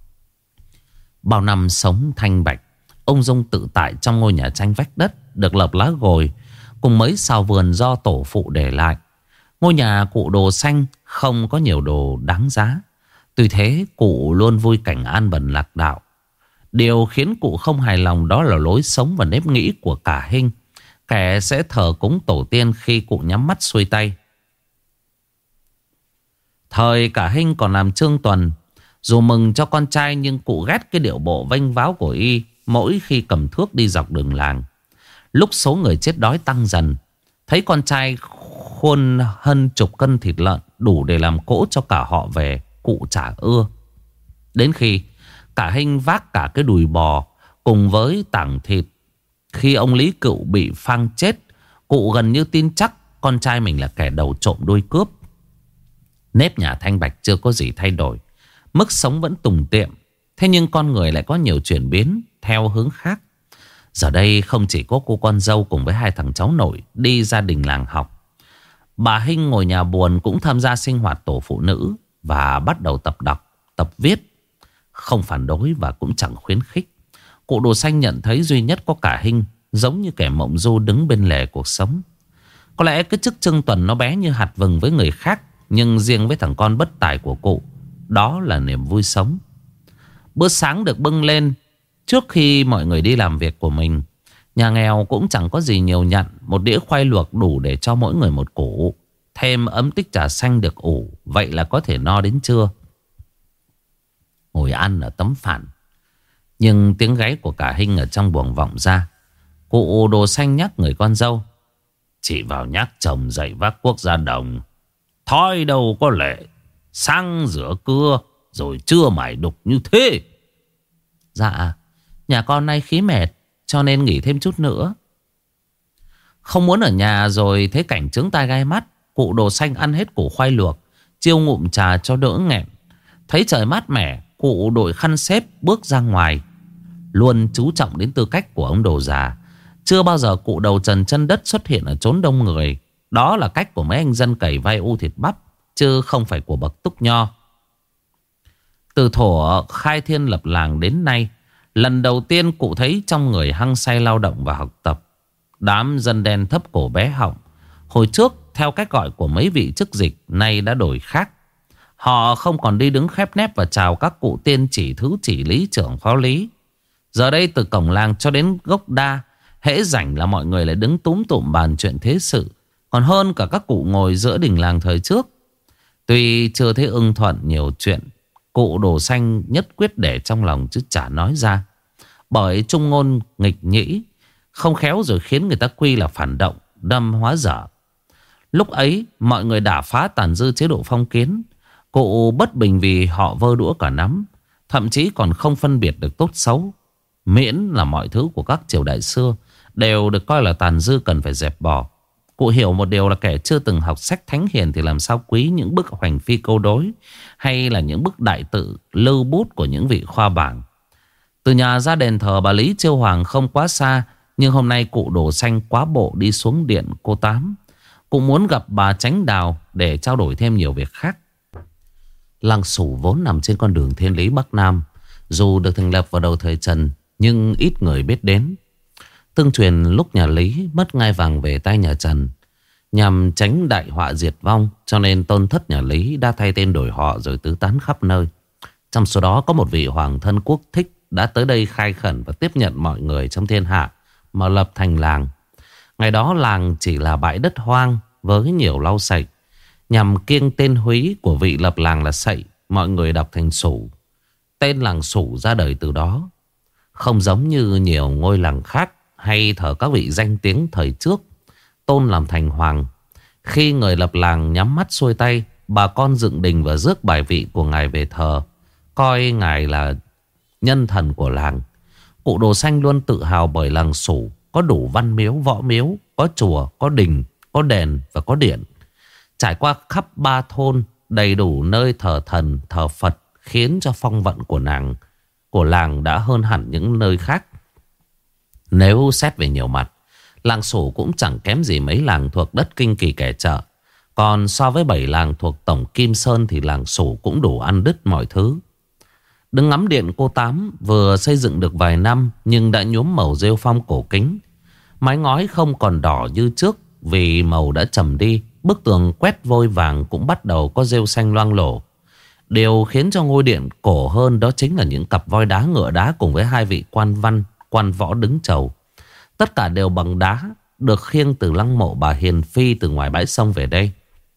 Bao năm sống thanh bạch, ung dung tự tại trong ngôi nhà tranh vách đất được lợp lá gồi cùng mấy sào vườn do tổ phụ để lại. Ngôi nhà cụ Đồ Xanh không có nhiều đồ đáng giá. Tuy thế cụ luôn vui cảnh an bần lạc đạo. Điều khiến cụ không hài lòng đó là lối sống và nếp nghĩ của cả Hinh, kẻ sẽ thờ cúng tổ tiên khi cụ nhắm mắt xuôi tay. Thời cả Hinh còn làm trương tuần, dù mừng cho con trai nhưng cụ ghét cái điệu bộ vênh váo của y mỗi khi cầm thước đi dọc đường làng. Lúc số người chết đói tăng dần, thấy con trai khuôn hơn chục cân thịt lợn đủ để làm cỗ cho cả họ về, cụ chả ưa. Đến khi cả Hinh vác cả cái đùi bò cùng với tảng thịt, khi ông Lý Cựu bị phang chết, cụ gần như tin chắc con trai mình là kẻ đầu trộm đuôi cướp. Nếp nhà thanh bạch chưa có gì thay đổi, mức sống vẫn tùng tiệm. Thế nhưng con người lại có nhiều chuyển biến theo hướng khác. Giờ đây không chỉ có cô con dâu cùng với hai thằng cháu nội đi gia đình làng học, bà Hinh ngồi nhà buồn cũng tham gia sinh hoạt tổ phụ nữ và bắt đầu tập đọc, tập viết. Không phản đối và cũng chẳng khuyến khích. Cụ Đồ Xanh nhận thấy duy nhất có cả Hinh giống như kẻ mộng du đứng bên lề cuộc sống. Có lẽ cái chức trưng tuần nó bé như hạt vừng với người khác, nhưng riêng với thằng con bất tài của cụ, đó là niềm vui sống. Bữa sáng được bưng lên trước khi mọi người đi làm việc của mình. Nhà nghèo cũng chẳng có gì nhiều nhận. Một đĩa khoai luộc đủ để cho mỗi người một củ, thêm ấm tích trà xanh được ủ. Vậy là có thể no đến trưa. Ngồi ăn ở tấm phản, nhưng tiếng gáy của cả Hinh ở trong buồng vọng ra. Cụ Đồ Xanh nhắc người con dâu: "Chị vào nhắc chồng dậy vác cuốc ra đồng. Thói đâu có lệ, sang rửa cưa rồi trưa mải đục như thế." "Dạ, nhà con nay khí mệt cho nên nghỉ thêm chút nữa." Không muốn ở nhà rồi thấy cảnh chướng tai gai mắt, cụ Đồ Xanh ăn hết củ khoai luộc, chiêu ngụm trà cho đỡ nghẹn. Thấy trời mát mẻ, cụ đội khăn xếp bước ra ngoài. Luôn chú trọng đến tư cách của ông Đồ già. Chưa bao giờ cụ đầu trần chân đất xuất hiện ở chốn đông người. Đó là cách của mấy anh dân cày vai u thịt bắp, chứ không phải của bậc túc nho. Từ thuở khai thiên lập làng đến nay, lần đầu tiên cụ thấy trong người hăng say lao động và học tập. Đám dân đen thấp cổ bé họng hồi trước theo cách gọi của mấy vị chức dịch nay đã đổi khác. Họ không còn đi đứng khép nép và chào các cụ tiên chỉ, thứ chỉ, lý trưởng, phó lý. Giờ đây từ cổng làng cho đến gốc đa, hễ rảnh là mọi người lại đứng túm tụm bàn chuyện thế sự, còn hơn cả các cụ ngồi giữa đình làng thời trước. Tuy chưa thấy ưng thuận nhiều chuyện, cụ Đồ Xanh nhất quyết để trong lòng chứ chả nói ra. Bởi trung ngôn nghịch nhĩ, không khéo rồi khiến người ta quy là phản động, đâm hóa dở. Lúc ấy mọi người đả phá tàn dư chế độ phong kiến. Cụ bất bình vì họ vơ đũa cả nắm, thậm chí còn không phân biệt được tốt xấu. Miễn là mọi thứ của các triều đại xưa đều được coi là tàn dư, cần phải dẹp bỏ. Cụ hiểu một điều là kẻ chưa từng học sách thánh hiền thì làm sao quý những bức hoành phi câu đối, hay là những bức đại tự lưu bút của những vị khoa bảng. Từ nhà ra đền thờ bà Lý Chiêu Hoàng không quá xa, nhưng hôm nay cụ Đồ Xanh quá bộ đi xuống điện cô Tám. Cụ muốn gặp bà Chánh Đào để trao đổi thêm nhiều việc khác. Làng Sủ vốn nằm trên con đường thiên lý Bắc Nam, dù được thành lập vào đầu thời Trần nhưng ít người biết đến. Tương truyền lúc nhà Lý mất ngai vàng về tay nhà Trần, nhằm tránh đại họa diệt vong, cho nên tôn thất nhà Lý đã thay tên đổi họ rồi tứ tán khắp nơi. Trong số đó có một vị hoàng thân quốc thích đã tới đây khai khẩn và tiếp nhận mọi người trong thiên hạ mà lập thành làng. Ngày đó làng chỉ là bãi đất hoang với nhiều lau sậy. Nhằm kiêng tên húy của vị lập làng là Sậy, mọi người đọc thành Sủ. Tên làng Sủ ra đời từ đó. Không giống như nhiều ngôi làng khác hay thờ các vị danh tiếng thời trước tôn làm thành hoàng. Khi người lập làng nhắm mắt xuôi tay, bà con dựng đình và rước bài vị của ngài về thờ, coi ngài là nhân thần của làng. Cụ Đồ Xanh luôn tự hào bởi làng Sủ có đủ văn miếu, võ miếu, có chùa, có đình, có đền và có điện. Trải qua khắp 3 thôn, đầy đủ nơi thờ thần, thờ Phật, khiến cho phong vận của làng đã hơn hẳn những nơi khác. Nếu xét về nhiều mặt, làng Sủ cũng chẳng kém gì mấy làng thuộc đất Kinh Kỳ Kẻ Chợ. Còn so với 7 làng thuộc tổng Kim Sơn thì làng Sủ cũng đủ ăn đứt mọi thứ. Đứng ngắm điện cô Tám vừa xây dựng được vài năm nhưng đã nhuốm màu rêu phong cổ kính. Mái ngói không còn đỏ như trước vì màu đã trầm đi. Bức tường quét vôi vàng cũng bắt đầu có rêu xanh loang lổ. Điều khiến cho ngôi điện cổ hơn đó chính là những cặp voi đá ngựa đá cùng với 2 vị quan văn, quan võ đứng chầu. Tất cả đều bằng đá, được khiêng từ lăng mộ bà Hiền Phi từ ngoài bãi sông về đây.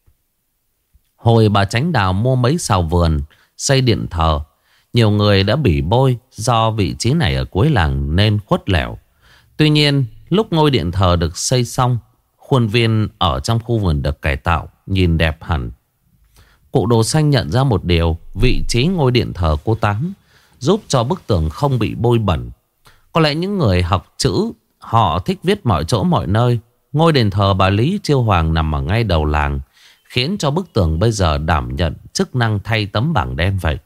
Hồi bà Chánh Đào mua mấy sào vườn, xây điện thờ, nhiều người đã bỉ bôi do vị trí này ở cuối làng nên khuất lẻo. Tuy nhiên, lúc ngôi điện thờ được xây xong, khuôn viên ở trong khu vườn được cải tạo, nhìn đẹp hẳn. Cụ Đồ Xanh nhận ra một điều, vị trí ngôi điện thờ cô Tám giúp cho bức tường không bị bôi bẩn. Có lẽ những người học chữ, họ thích viết mọi chỗ mọi nơi. Ngôi đền thờ bà Lý Chiêu Hoàng nằm ở ngay đầu làng, khiến cho bức tường bây giờ đảm nhận chức năng thay tấm bảng đen vậy.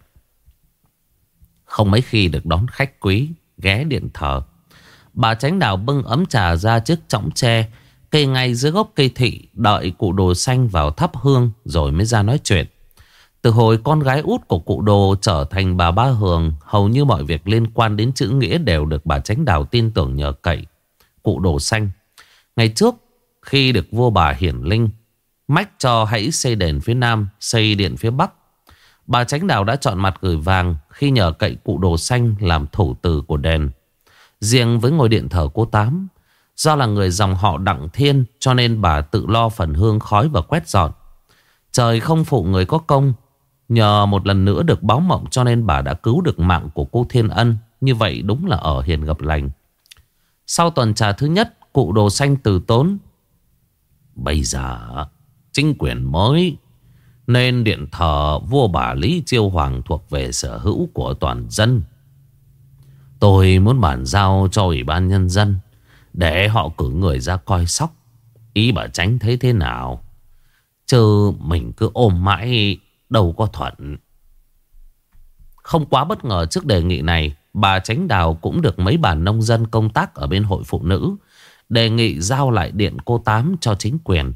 Không mấy khi được đón khách quý ghé điện thờ. Bà Chánh Đào bưng ấm trà ra chiếc chõng tre cây ngay dưới gốc cây thị, đợi cụ Đồ Xanh vào thắp hương rồi mới ra nói chuyện. Từ hồi con gái út của cụ Đồ trở thành bà Ba Hường, hầu như mọi việc liên quan đến chữ nghĩa đều được bà Chánh Đào tin tưởng nhờ cậy. Cụ Đồ Xanh ngày trước khi được vua bà Hiển Linh mách cho hãy xây đền phía Nam, xây điện phía Bắc, Bà Chánh Đào đã chọn mặt gửi vàng khi nhờ cậy cụ Đồ Xanh làm thủ từ của đền. Riêng với ngôi điện thờ cô Tám, do là người dòng họ Đặng Thiên cho nên bà tự lo phần hương khói và quét dọn. Trời không phụ người có công, nhờ một lần nữa được báo mộng cho nên bà đã cứu được mạng của cô Thiên Ân. Như vậy đúng là ở hiền gặp lành. Sau tuần trà thứ nhất, cụ Đồ Xanh từ tốn: bây giờ chính quyền mới nên điện thờ vua bà Lý Chiêu Hoàng thuộc về sở hữu của toàn dân. Tôi muốn bàn giao cho Ủy ban Nhân dân để họ cử người ra coi sóc. Ý bà Chánh thấy thế nào? Chứ mình cứ ôm mãi đâu có thuận. Không quá bất ngờ trước đề nghị này, bà Chánh Đào cũng được mấy bà nông dân công tác ở bên hội phụ nữ đề nghị giao lại điện cô Tám cho chính quyền.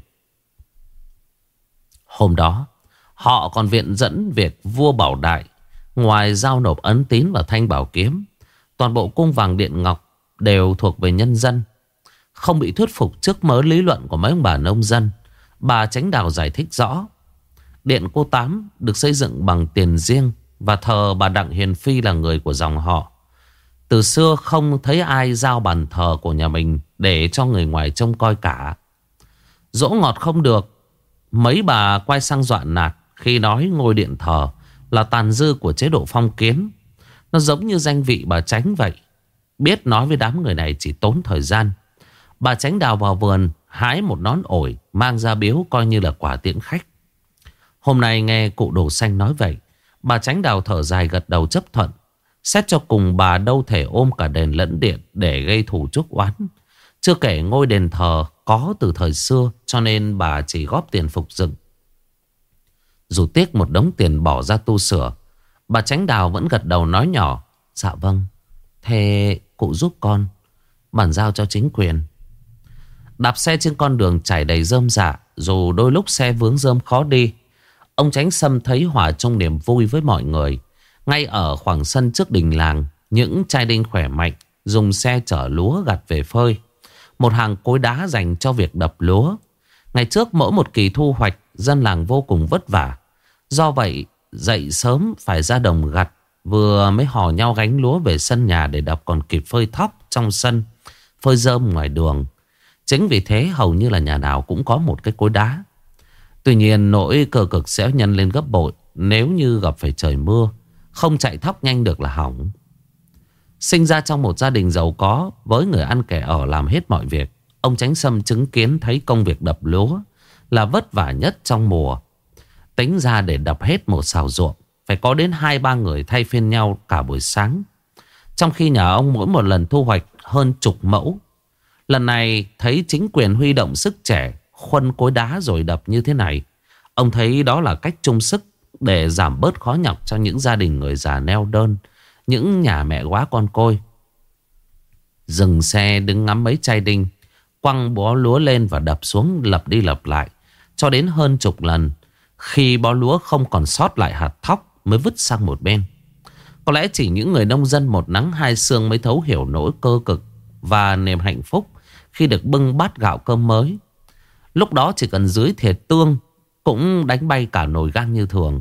Hôm đó, họ còn viện dẫn việc vua Bảo Đại ngoài giao nộp ấn tín và thanh bảo kiếm, toàn bộ cung vàng điện ngọc đều thuộc về nhân dân. Không bị thuyết phục trước mớ lý luận của mấy ông bà nông dân, bà Chánh Đào giải thích rõ. Điện cô Tám được xây dựng bằng tiền riêng và thờ bà Đặng Hiền Phi là người của dòng họ. Từ xưa không thấy ai giao bàn thờ của nhà mình để cho người ngoài trông coi cả. Dỗ ngọt không được, mấy bà quay sang dọa nạt khi nói ngôi điện thờ là tàn dư của chế độ phong kiến. Nó giống như danh vị bà Chánh vậy. Biết nói với đám người này chỉ tốn thời gian. Bà Chánh Đào vào vườn hái một nón ổi mang ra biếu coi như là quà tiễn khách. Hôm nay nghe cụ Đồ Xanh nói vậy, bà Chánh Đào thở dài gật đầu chấp thuận. Xét cho cùng bà đâu thể ôm cả đền lẫn điện để gây thù chuốc oán. Chưa kể ngôi đền thờ có từ thời xưa cho nên bà chỉ góp tiền phục dựng. Dù tiếc một đống tiền bỏ ra tu sửa, bà Chánh Đào vẫn gật đầu nói nhỏ: dạ vâng, thế cụ giúp con bàn giao cho chính quyền. Đạp xe trên con đường trải đầy rơm rạ, dù đôi lúc xe vướng rơm khó đi, ông Chánh Sâm thấy hòa trong niềm vui với mọi người. Ngay ở khoảng sân trước đình làng, những trai đinh khỏe mạnh dùng xe chở lúa gặt về phơi. Một hàng cối đá dành cho việc đập lúa. Ngày trước mỗi một kỳ thu hoạch, dân làng vô cùng vất vả. Do vậy dậy sớm phải ra đồng gặt, vừa mới hò nhau gánh lúa về sân nhà để đập còn kịp phơi thóc trong sân, phơi rơm ngoài đường. Chính vì thế hầu như là nhà nào cũng có một cái cối đá. Tuy nhiên nỗi cơ cực sẽ nhân lên gấp bội nếu như gặp phải trời mưa. Không chạy thóc nhanh được là hỏng. Sinh ra trong một gia đình giàu có, với người ăn kẻ ở làm hết mọi việc, ông Chánh Sâm chứng kiến thấy công việc đập lúa là vất vả nhất trong mùa. Tính ra để đập hết một sào ruộng phải có đến 2-3 người thay phiên nhau cả buổi sáng. Trong khi nhà ông mỗi một lần thu hoạch hơn chục mẫu. Lần này thấy chính quyền huy động sức trẻ khuân cối đá rồi đập như thế này, ông thấy đó là cách chung sức để giảm bớt khó nhọc cho những gia đình người già neo đơn, những nhà mẹ quá con côi. Dừng xe đứng ngắm mấy chai đinh, quăng bó lúa lên và đập xuống lặp đi lặp lại cho đến hơn chục lần. Khi bó lúa không còn sót lại hạt thóc mới vứt sang một bên. Có lẽ chỉ những người nông dân một nắng hai sương mới thấu hiểu nỗi cơ cực và niềm hạnh phúc khi được bưng bát gạo cơm mới. Lúc đó chỉ cần dưới thìa tương cũng đánh bay cả nồi gan như thường.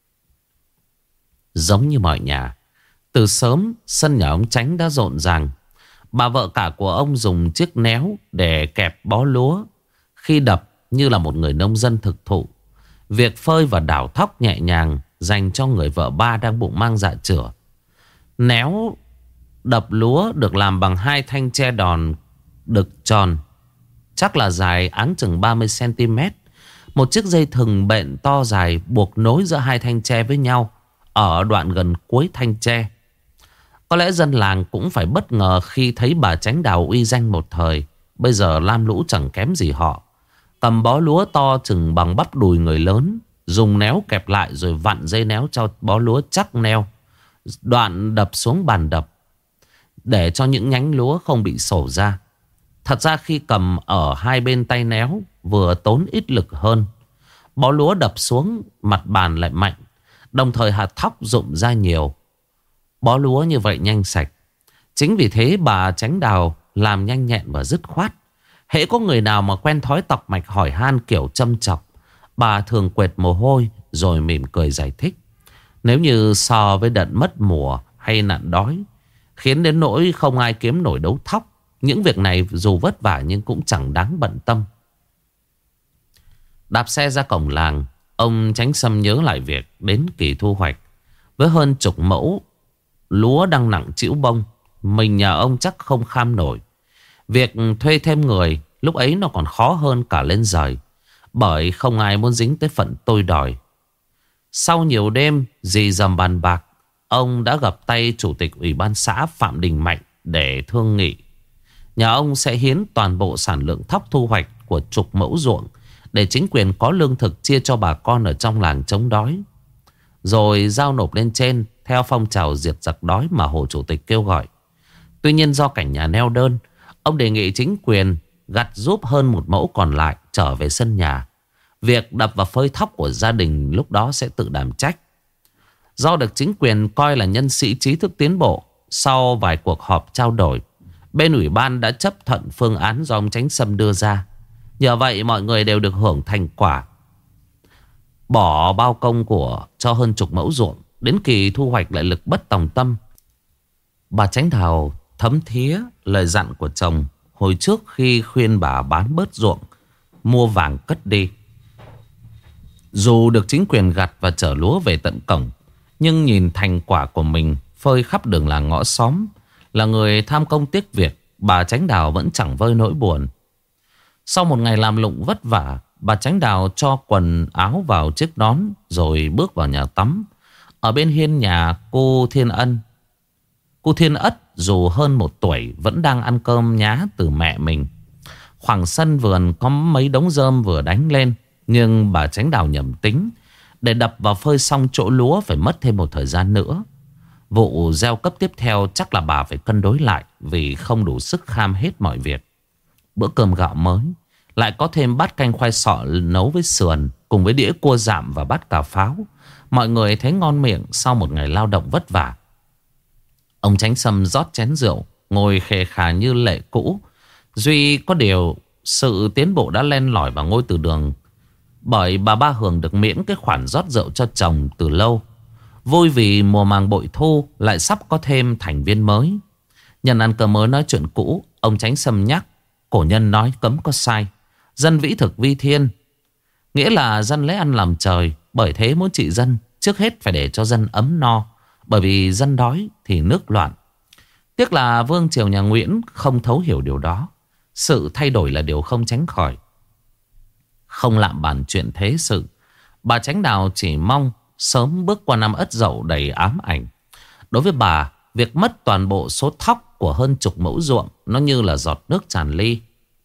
Giống như mọi nhà, từ sớm sân nhà ông Chánh đã rộn ràng. Bà vợ cả của ông dùng chiếc néo để kẹp bó lúa. Khi đập như là một người nông dân thực thụ. Việc phơi và đảo thóc nhẹ nhàng dành cho người vợ ba đang bụng mang dạ chửa. Néo đập lúa được làm bằng 2 thanh tre đòn đực tròn, chắc là dài áng chừng 30 cm. Một chiếc dây thừng bện to dài buộc nối giữa 2 thanh tre với nhau ở đoạn gần cuối thanh tre. Có lẽ dân làng cũng phải bất ngờ khi thấy bà Chánh Đào uy danh một thời, bây giờ lam lũ chẳng kém gì họ. Cầm bó lúa to chừng bằng bắp đùi người lớn, dùng néo kẹp lại rồi vặn dây néo cho bó lúa chắc neo, đoạn đập xuống bàn đập để cho những nhánh lúa không bị sổ ra. Thật ra khi cầm ở hai bên tay néo vừa tốn ít lực hơn. Bó lúa đập xuống mặt bàn lại mạnh, đồng thời hạt thóc rụng ra nhiều. Bó lúa như vậy nhanh sạch. Chính vì thế bà Chánh Đào làm nhanh nhẹn và dứt khoát. Hễ có người nào mà quen thói tọc mạch hỏi han kiểu châm chọc, bà thường quệt mồ hôi rồi mỉm cười giải thích. Nếu như so với đợt mất mùa hay nạn đói, khiến đến nỗi không ai kiếm nổi đấu thóc, những việc này dù vất vả nhưng cũng chẳng đáng bận tâm. Đạp xe ra cổng làng, ông Chánh Sâm nhớ lại việc đến kỳ thu hoạch. Với hơn chục mẫu lúa đang nặng trĩu bông, mình nhà ông chắc không kham nổi. Việc thuê thêm người lúc ấy nó còn khó hơn cả lên giời, bởi không ai muốn dính tới phận tôi đòi. Sau nhiều đêm dì dầm bàn bạc, ông đã gặp tay chủ tịch ủy ban xã Phạm Đình Mạnh để thương nghị. Nhà ông sẽ hiến toàn bộ sản lượng thóc thu hoạch của chục mẫu ruộng để chính quyền có lương thực chia cho bà con ở trong làng chống đói, rồi giao nộp lên trên theo phong trào diệt giặc đói mà Hồ Chủ tịch kêu gọi. Tuy nhiên do cảnh nhà neo đơn, ông đề nghị chính quyền gặt giúp hơn một mẫu còn lại trở về sân nhà. Việc đập và phơi thóc của gia đình lúc đó sẽ tự đảm trách. Do được chính quyền coi là nhân sĩ trí thức tiến bộ, sau vài cuộc họp trao đổi, bên ủy ban đã chấp thuận phương án do ông Chánh Sâm đưa ra. Nhờ vậy mọi người đều được hưởng thành quả. Bỏ bao công của cho hơn chục mẫu ruộng, đến kỳ thu hoạch lại lực bất tòng tâm. Bà Chánh Đào thấm thía lời dặn của chồng hồi trước khi khuyên bà bán bớt ruộng, mua vàng cất đi. Dù được chính quyền gặt và chở lúa về tận cổng, nhưng nhìn thành quả của mình phơi khắp đường làng ngõ xóm, là người tham công tiếc việc, bà Chánh Đào vẫn chẳng vơi nỗi buồn. Sau một ngày làm lụng vất vả, bà Chánh Đào cho quần áo vào chiếc nón rồi bước vào nhà tắm. Ở bên hiên nhà cô Thiên Ân, cô Thiên Ất dù hơn 1 tuổi vẫn đang ăn cơm nhá từ mẹ mình. Khoảng sân vườn có mấy đống rơm vừa đánh lên, nhưng bà Chánh Đào nhầm tính. Để đập vào phơi xong chỗ lúa phải mất thêm một thời gian nữa. Vụ gieo cấp tiếp theo chắc là bà phải cân đối lại, vì không đủ sức kham hết mọi việc. Bữa cơm gạo mới lại có thêm bát canh khoai sọ nấu với sườn, cùng với đĩa cua dạm và bát cà pháo. Mọi người thấy ngon miệng sau một ngày lao động vất vả. Ông Chánh Sâm rót chén rượu, ngồi khề khà như lệ cũ. Duy có điều sự tiến bộ đã len lỏi vào ngôi từ đường, bởi bà Ba Hường được miễn cái khoản rót rượu cho chồng từ lâu. Vui vì mùa màng bội thu lại sắp có thêm thành viên mới. Nhân ăn cơm mới nói chuyện cũ, ông Chánh Sâm nhắc cổ nhân nói cấm có sai, dân vĩ thực vi thiên, nghĩa là dân lấy ăn làm trời. Bởi thế muốn trị dân, trước hết phải để cho dân ấm no, bởi vì dân đói thì nước loạn. Tiếc là vương triều nhà Nguyễn không thấu hiểu điều đó. Sự thay đổi là điều không tránh khỏi. Không lạm bàn chuyện thế sự, bà Chánh Đào chỉ mong sớm bước qua năm Ất Dậu đầy ám ảnh. Đối với bà, việc mất toàn bộ số thóc của hơn chục mẫu ruộng nó như là giọt nước tràn ly.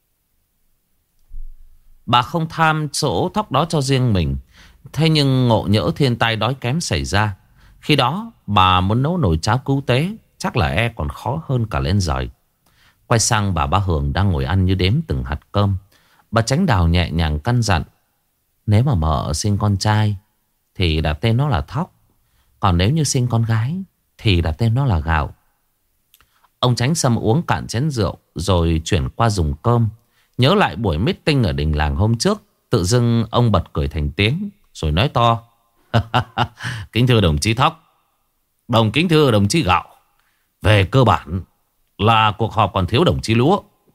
Bà không tham số thóc đó cho riêng mình. Thế nhưng ngộ nhỡ thiên tai đói kém xảy ra, khi đó bà muốn nấu nồi cháo cứu tế chắc là e còn khó hơn cả lên giời. Quay sang bà Ba Hường đang ngồi ăn như đếm từng hạt cơm, bà Chánh Đào nhẹ nhàng căn dặn: nếu mà mợ sinh con trai thì đặt tên nó là Thóc, còn nếu như sinh con gái thì đặt tên nó là Gạo. Ông Chánh Sâm uống cạn chén rượu rồi chuyển qua dùng cơm. Nhớ lại buổi meeting ở đình làng hôm trước, tự dưng ông bật cười thành tiếng rồi nói to: kính thưa đồng chí Thóc, kính thưa đồng chí Gạo, về cơ bản là cuộc họp còn thiếu đồng chí Lúa.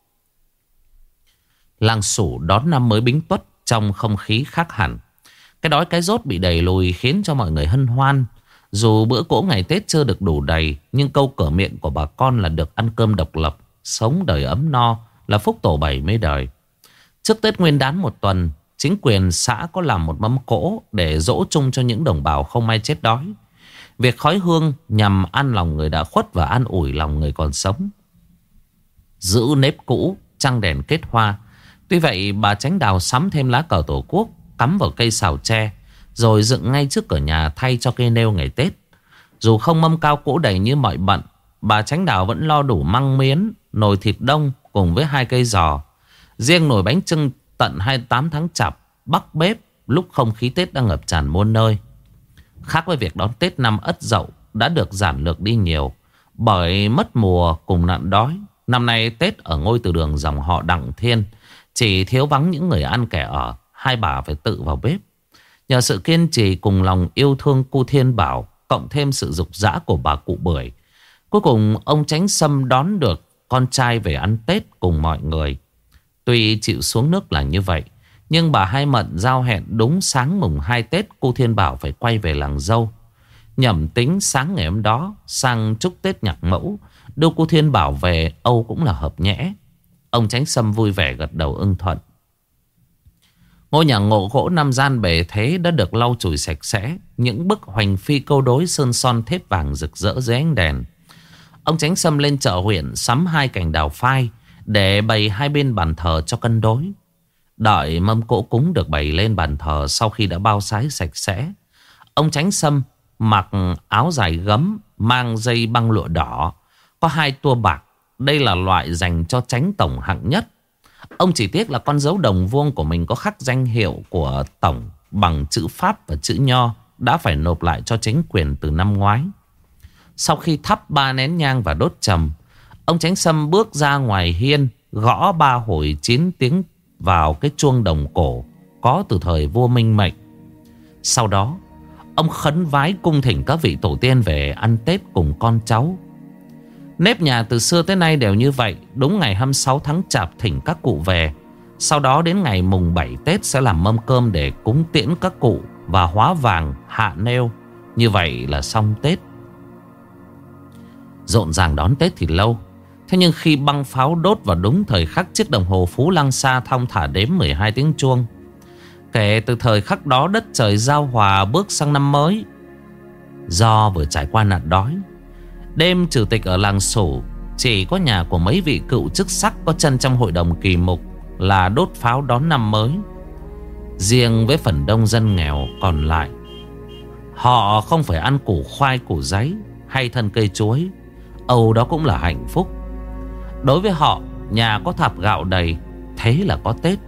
Làng Sủ đón năm mới Bính Tuất trong không khí khác hẳn. Cái đói cái dốt bị đẩy lùi khiến cho mọi người hân hoan. Dù bữa cỗ ngày Tết chưa được đủ đầy, nhưng câu cửa miệng của bà con là được ăn cơm độc lập, sống đời ấm no, là phúc tổ 70 đời. Trước Tết Nguyên đán một tuần, chính quyền xã có làm một mâm cỗ để dỗ chung cho những đồng bào không may chết đói. Việc khói hương nhằm an lòng người đã khuất và an ủi lòng người còn sống. Giữ nếp cũ, trăng đèn kết hoa. Tuy vậy bà Chánh Đào sắm thêm lá cờ Tổ quốc, cắm vào cây sào tre, rồi dựng ngay trước cửa nhà thay cho cây nêu ngày Tết. Dù không mâm cao cỗ đầy như mọi bận, bà Chánh Đào vẫn lo đủ măng miến, nồi thịt đông cùng với 2 cây giò. Riêng nồi bánh chưng tận 28 tháng Chạp bắc bếp lúc không khí Tết đang ngập tràn muôn nơi. Khác với việc đón Tết năm Ất Dậu đã được giản lược đi nhiều bởi mất mùa cùng nạn đói. Năm nay Tết ở ngôi từ đường dòng họ Đặng Thiên chỉ thiếu vắng những người ăn kẻ ở, hai bà phải tự vào bếp. Nhờ sự kiên trì cùng lòng yêu thương cu Thiên Bảo, cộng thêm sự dục dã của bà cụ Bưởi, cuối cùng ông Chánh Sâm đón được con trai về ăn Tết cùng mọi người. Tuy chịu xuống nước là như vậy, nhưng bà Hai Mận giao hẹn đúng sáng mùng 2 Tết cu Thiên Bảo phải quay về làng dâu. Nhẩm tính sáng ngày hôm đó sang chúc Tết nhạc mẫu, đưa cu Thiên Bảo về Âu cũng là hợp nhẽ. Ông Chánh Sâm vui vẻ gật đầu ưng thuận. Ngôi nhà ngộ gỗ năm gian bề thế đã được lau chùi sạch sẽ. Những bức hoành phi câu đối sơn son thép vàng rực rỡ dưới ánh đèn. Ông Chánh Sâm lên chợ huyện sắm 2 cành đào phai để bày hai bên bàn thờ cho cân đối. Đợi mâm cỗ cúng được bày lên bàn thờ sau khi đã bao sái sạch sẽ, ông Chánh Sâm mặc áo dài gấm mang dây băng lụa đỏ, có 2 tua bạc. Đây là loại dành cho Chánh tổng hạng nhất. Ông chỉ tiếc là con dấu đồng vuông của mình có khắc danh hiệu của tổng bằng chữ Pháp và chữ Nho, đã phải nộp lại cho chính quyền từ năm ngoái. Sau khi thắp 3 nén nhang và đốt trầm, ông Chánh Sâm bước ra ngoài hiên, gõ 3 hồi 9 tiếng vào cái chuông đồng cổ có từ thời vua Minh Mệnh. Sau đó ông khấn vái cung thỉnh các vị tổ tiên về ăn Tết cùng con cháu. Nếp nhà từ xưa tới nay đều như vậy. Đúng ngày 26 tháng Chạp thỉnh các cụ về. Sau đó đến ngày mùng 7 Tết sẽ làm mâm cơm để cúng tiễn các cụ và hóa vàng hạ nêu. Như vậy là xong Tết. Rộn ràng đón Tết thì lâu. Thế nhưng khi băng pháo đốt vào đúng thời khắc chiếc đồng hồ Phú Lăng Sa thong thả đếm 12 tiếng chuông, kể từ thời khắc đó đất trời giao hòa bước sang năm mới. Do vừa trải qua nạn đói, đêm chủ tịch ở làng Sủ chỉ có nhà của mấy vị cựu chức sắc có chân trong hội đồng kỳ mục là đốt pháo đón năm mới. Riêng với phần đông dân nghèo còn lại, họ không phải ăn củ khoai củ giấy hay thân cây chuối, âu đó cũng là hạnh phúc. Đối với họ, nhà có thạp gạo đầy, thế là có Tết.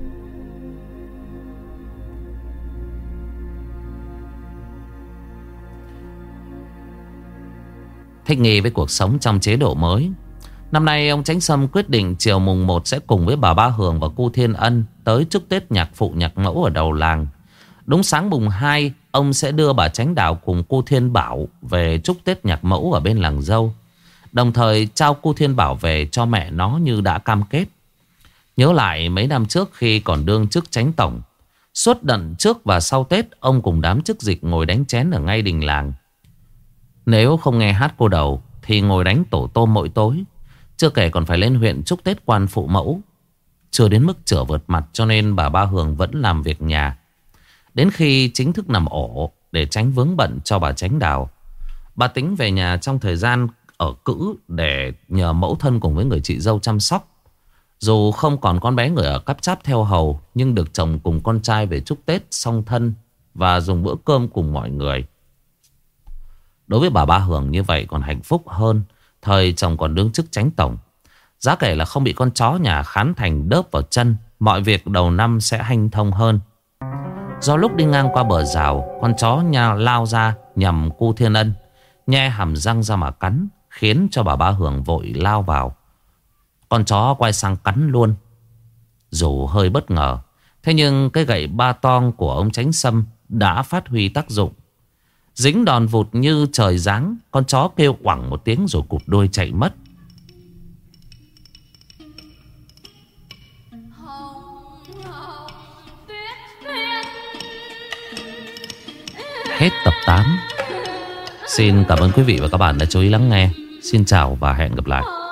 Thích nghi với cuộc sống trong chế độ mới, năm nay ông Chánh Sâm quyết định chiều mùng 1 sẽ cùng với bà Ba Hường và cu Thiên Ân tới chúc Tết nhạc phụ nhạc mẫu ở đầu làng. Đúng sáng mùng 2, ông sẽ đưa bà Chánh Đạo cùng cu Thiên Bảo về chúc Tết nhạc mẫu ở bên làng dâu, đồng thời trao cu Thiên Bảo về cho mẹ nó như đã cam kết. Nhớ lại mấy năm trước khi còn đương chức Chánh tổng, suốt đợt trước và sau Tết ông cùng đám chức dịch ngồi đánh chén ở ngay đình làng. Nếu không nghe hát cô đầu thì ngồi đánh tổ tôm mỗi tối. Chưa kể còn phải lên huyện chúc Tết quan phụ mẫu. Chưa đến mức chửa vượt mặt, cho nên bà Ba Hường vẫn làm việc nhà. Đến khi chính thức nằm ổ để tránh vướng bận cho bà Chánh Đào, bà tính về nhà trong thời gian ở cữ để nhờ mẫu thân cùng với người chị dâu chăm sóc. Dù không còn con bé người ở cắp cháp theo hầu, nhưng được chồng cùng con trai về chúc Tết song thân và dùng bữa cơm cùng mọi người. Đối với bà Ba Hường như vậy còn hạnh phúc hơn thời chồng còn đương chức Chánh tổng. Giá kể là không bị con chó nhà khán thành đớp vào chân, mọi việc đầu năm sẽ hanh thông hơn. Do lúc đi ngang qua bờ rào, con chó nhà lao ra nhằm cu Thiên Ân, nhe hàm răng ra mà cắn, khiến cho bà Ba Hường vội lao vào. Con chó quay sang cắn luôn. Dù hơi bất ngờ, thế nhưng cái gậy ba tong của ông Chánh Sâm đã phát huy tác dụng. Dính đòn vụt như trời giáng, con chó kêu oảng một tiếng rồi cụp đuôi chạy mất. Hết tập 8. Xin cảm ơn quý vị và các bạn đã chú ý lắng nghe. Xin chào và hẹn gặp lại.